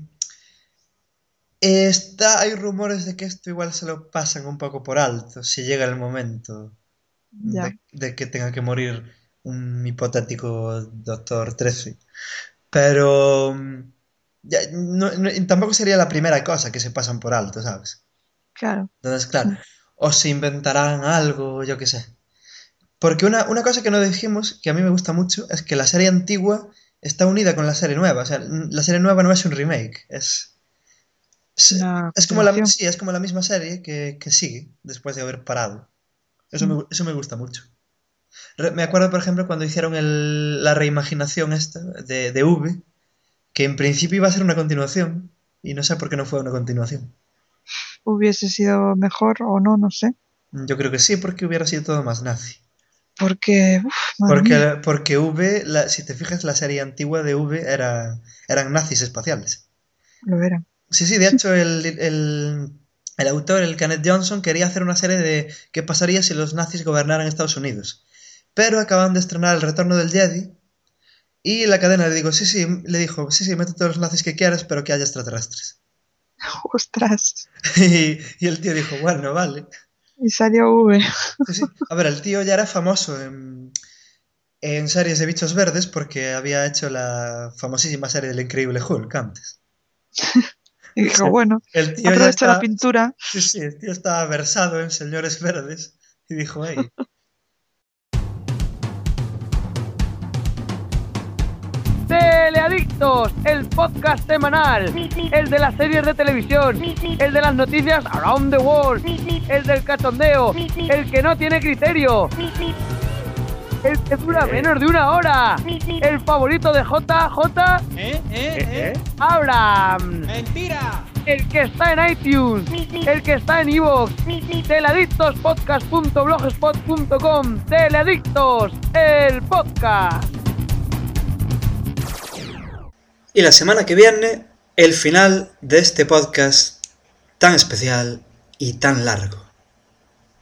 hay rumores de que esto igual se lo pasan un poco por alto si llega el momento Ya. de que tenga que morir un hipotético Doctor 13. Pero tampoco sería la primera cosa que se pasan por alto, ¿sabes? Claro. Entonces, claro, Mm. o se inventarán algo, yo qué sé. Porque una cosa que no dijimos, que a mí me gusta mucho, es que la serie antigua está unida con la serie nueva. O sea, la serie nueva no es un remake, Es es, una es como la, continuación. sí, es como la misma serie que sigue después de haber parado. Mm. Eso me gusta mucho. Me acuerdo, por ejemplo, cuando hicieron la reimaginación esta de V, que en principio iba a ser una continuación, y no sé por qué no fue una continuación. Hubiese sido mejor o no, no sé. Yo creo que sí, porque hubiera sido todo más nazi. Porque, madre mía, Porque V, si te fijas, la serie antigua de V eran nazis espaciales. lo era. Sí, sí, de hecho, el autor, el Kenneth Johnson, quería hacer una serie de qué pasaría si los nazis gobernaran Estados Unidos. Pero acaban de estrenar El Retorno del Jedi y la cadena le dijo, sí, sí, mete todos los nazis que quieras, pero que haya extraterrestres. Ostras. Y el tío dijo, bueno, vale. Y salió V. Sí, sí. A ver, el tío ya era famoso en series de bichos verdes porque había hecho la famosísima serie del Increíble Hulk antes. Y dijo, bueno, El tío ya aprovecho la está, pintura. sí, sí, el tío estaba versado en señores verdes y dijo, hey, Teleadictos, el podcast semanal, el de las series de televisión, el de las noticias around the world, el del cachondeo, el que no tiene criterio, el que dura menos de una hora, el favorito de JJ, Abraham, ¡Mentira! el que está en iTunes, el que está en iVoox, teleadictospodcast.blogspot.com, Teleadictos, el podcast. Y la semana que viene, el final de este podcast tan especial y tan largo.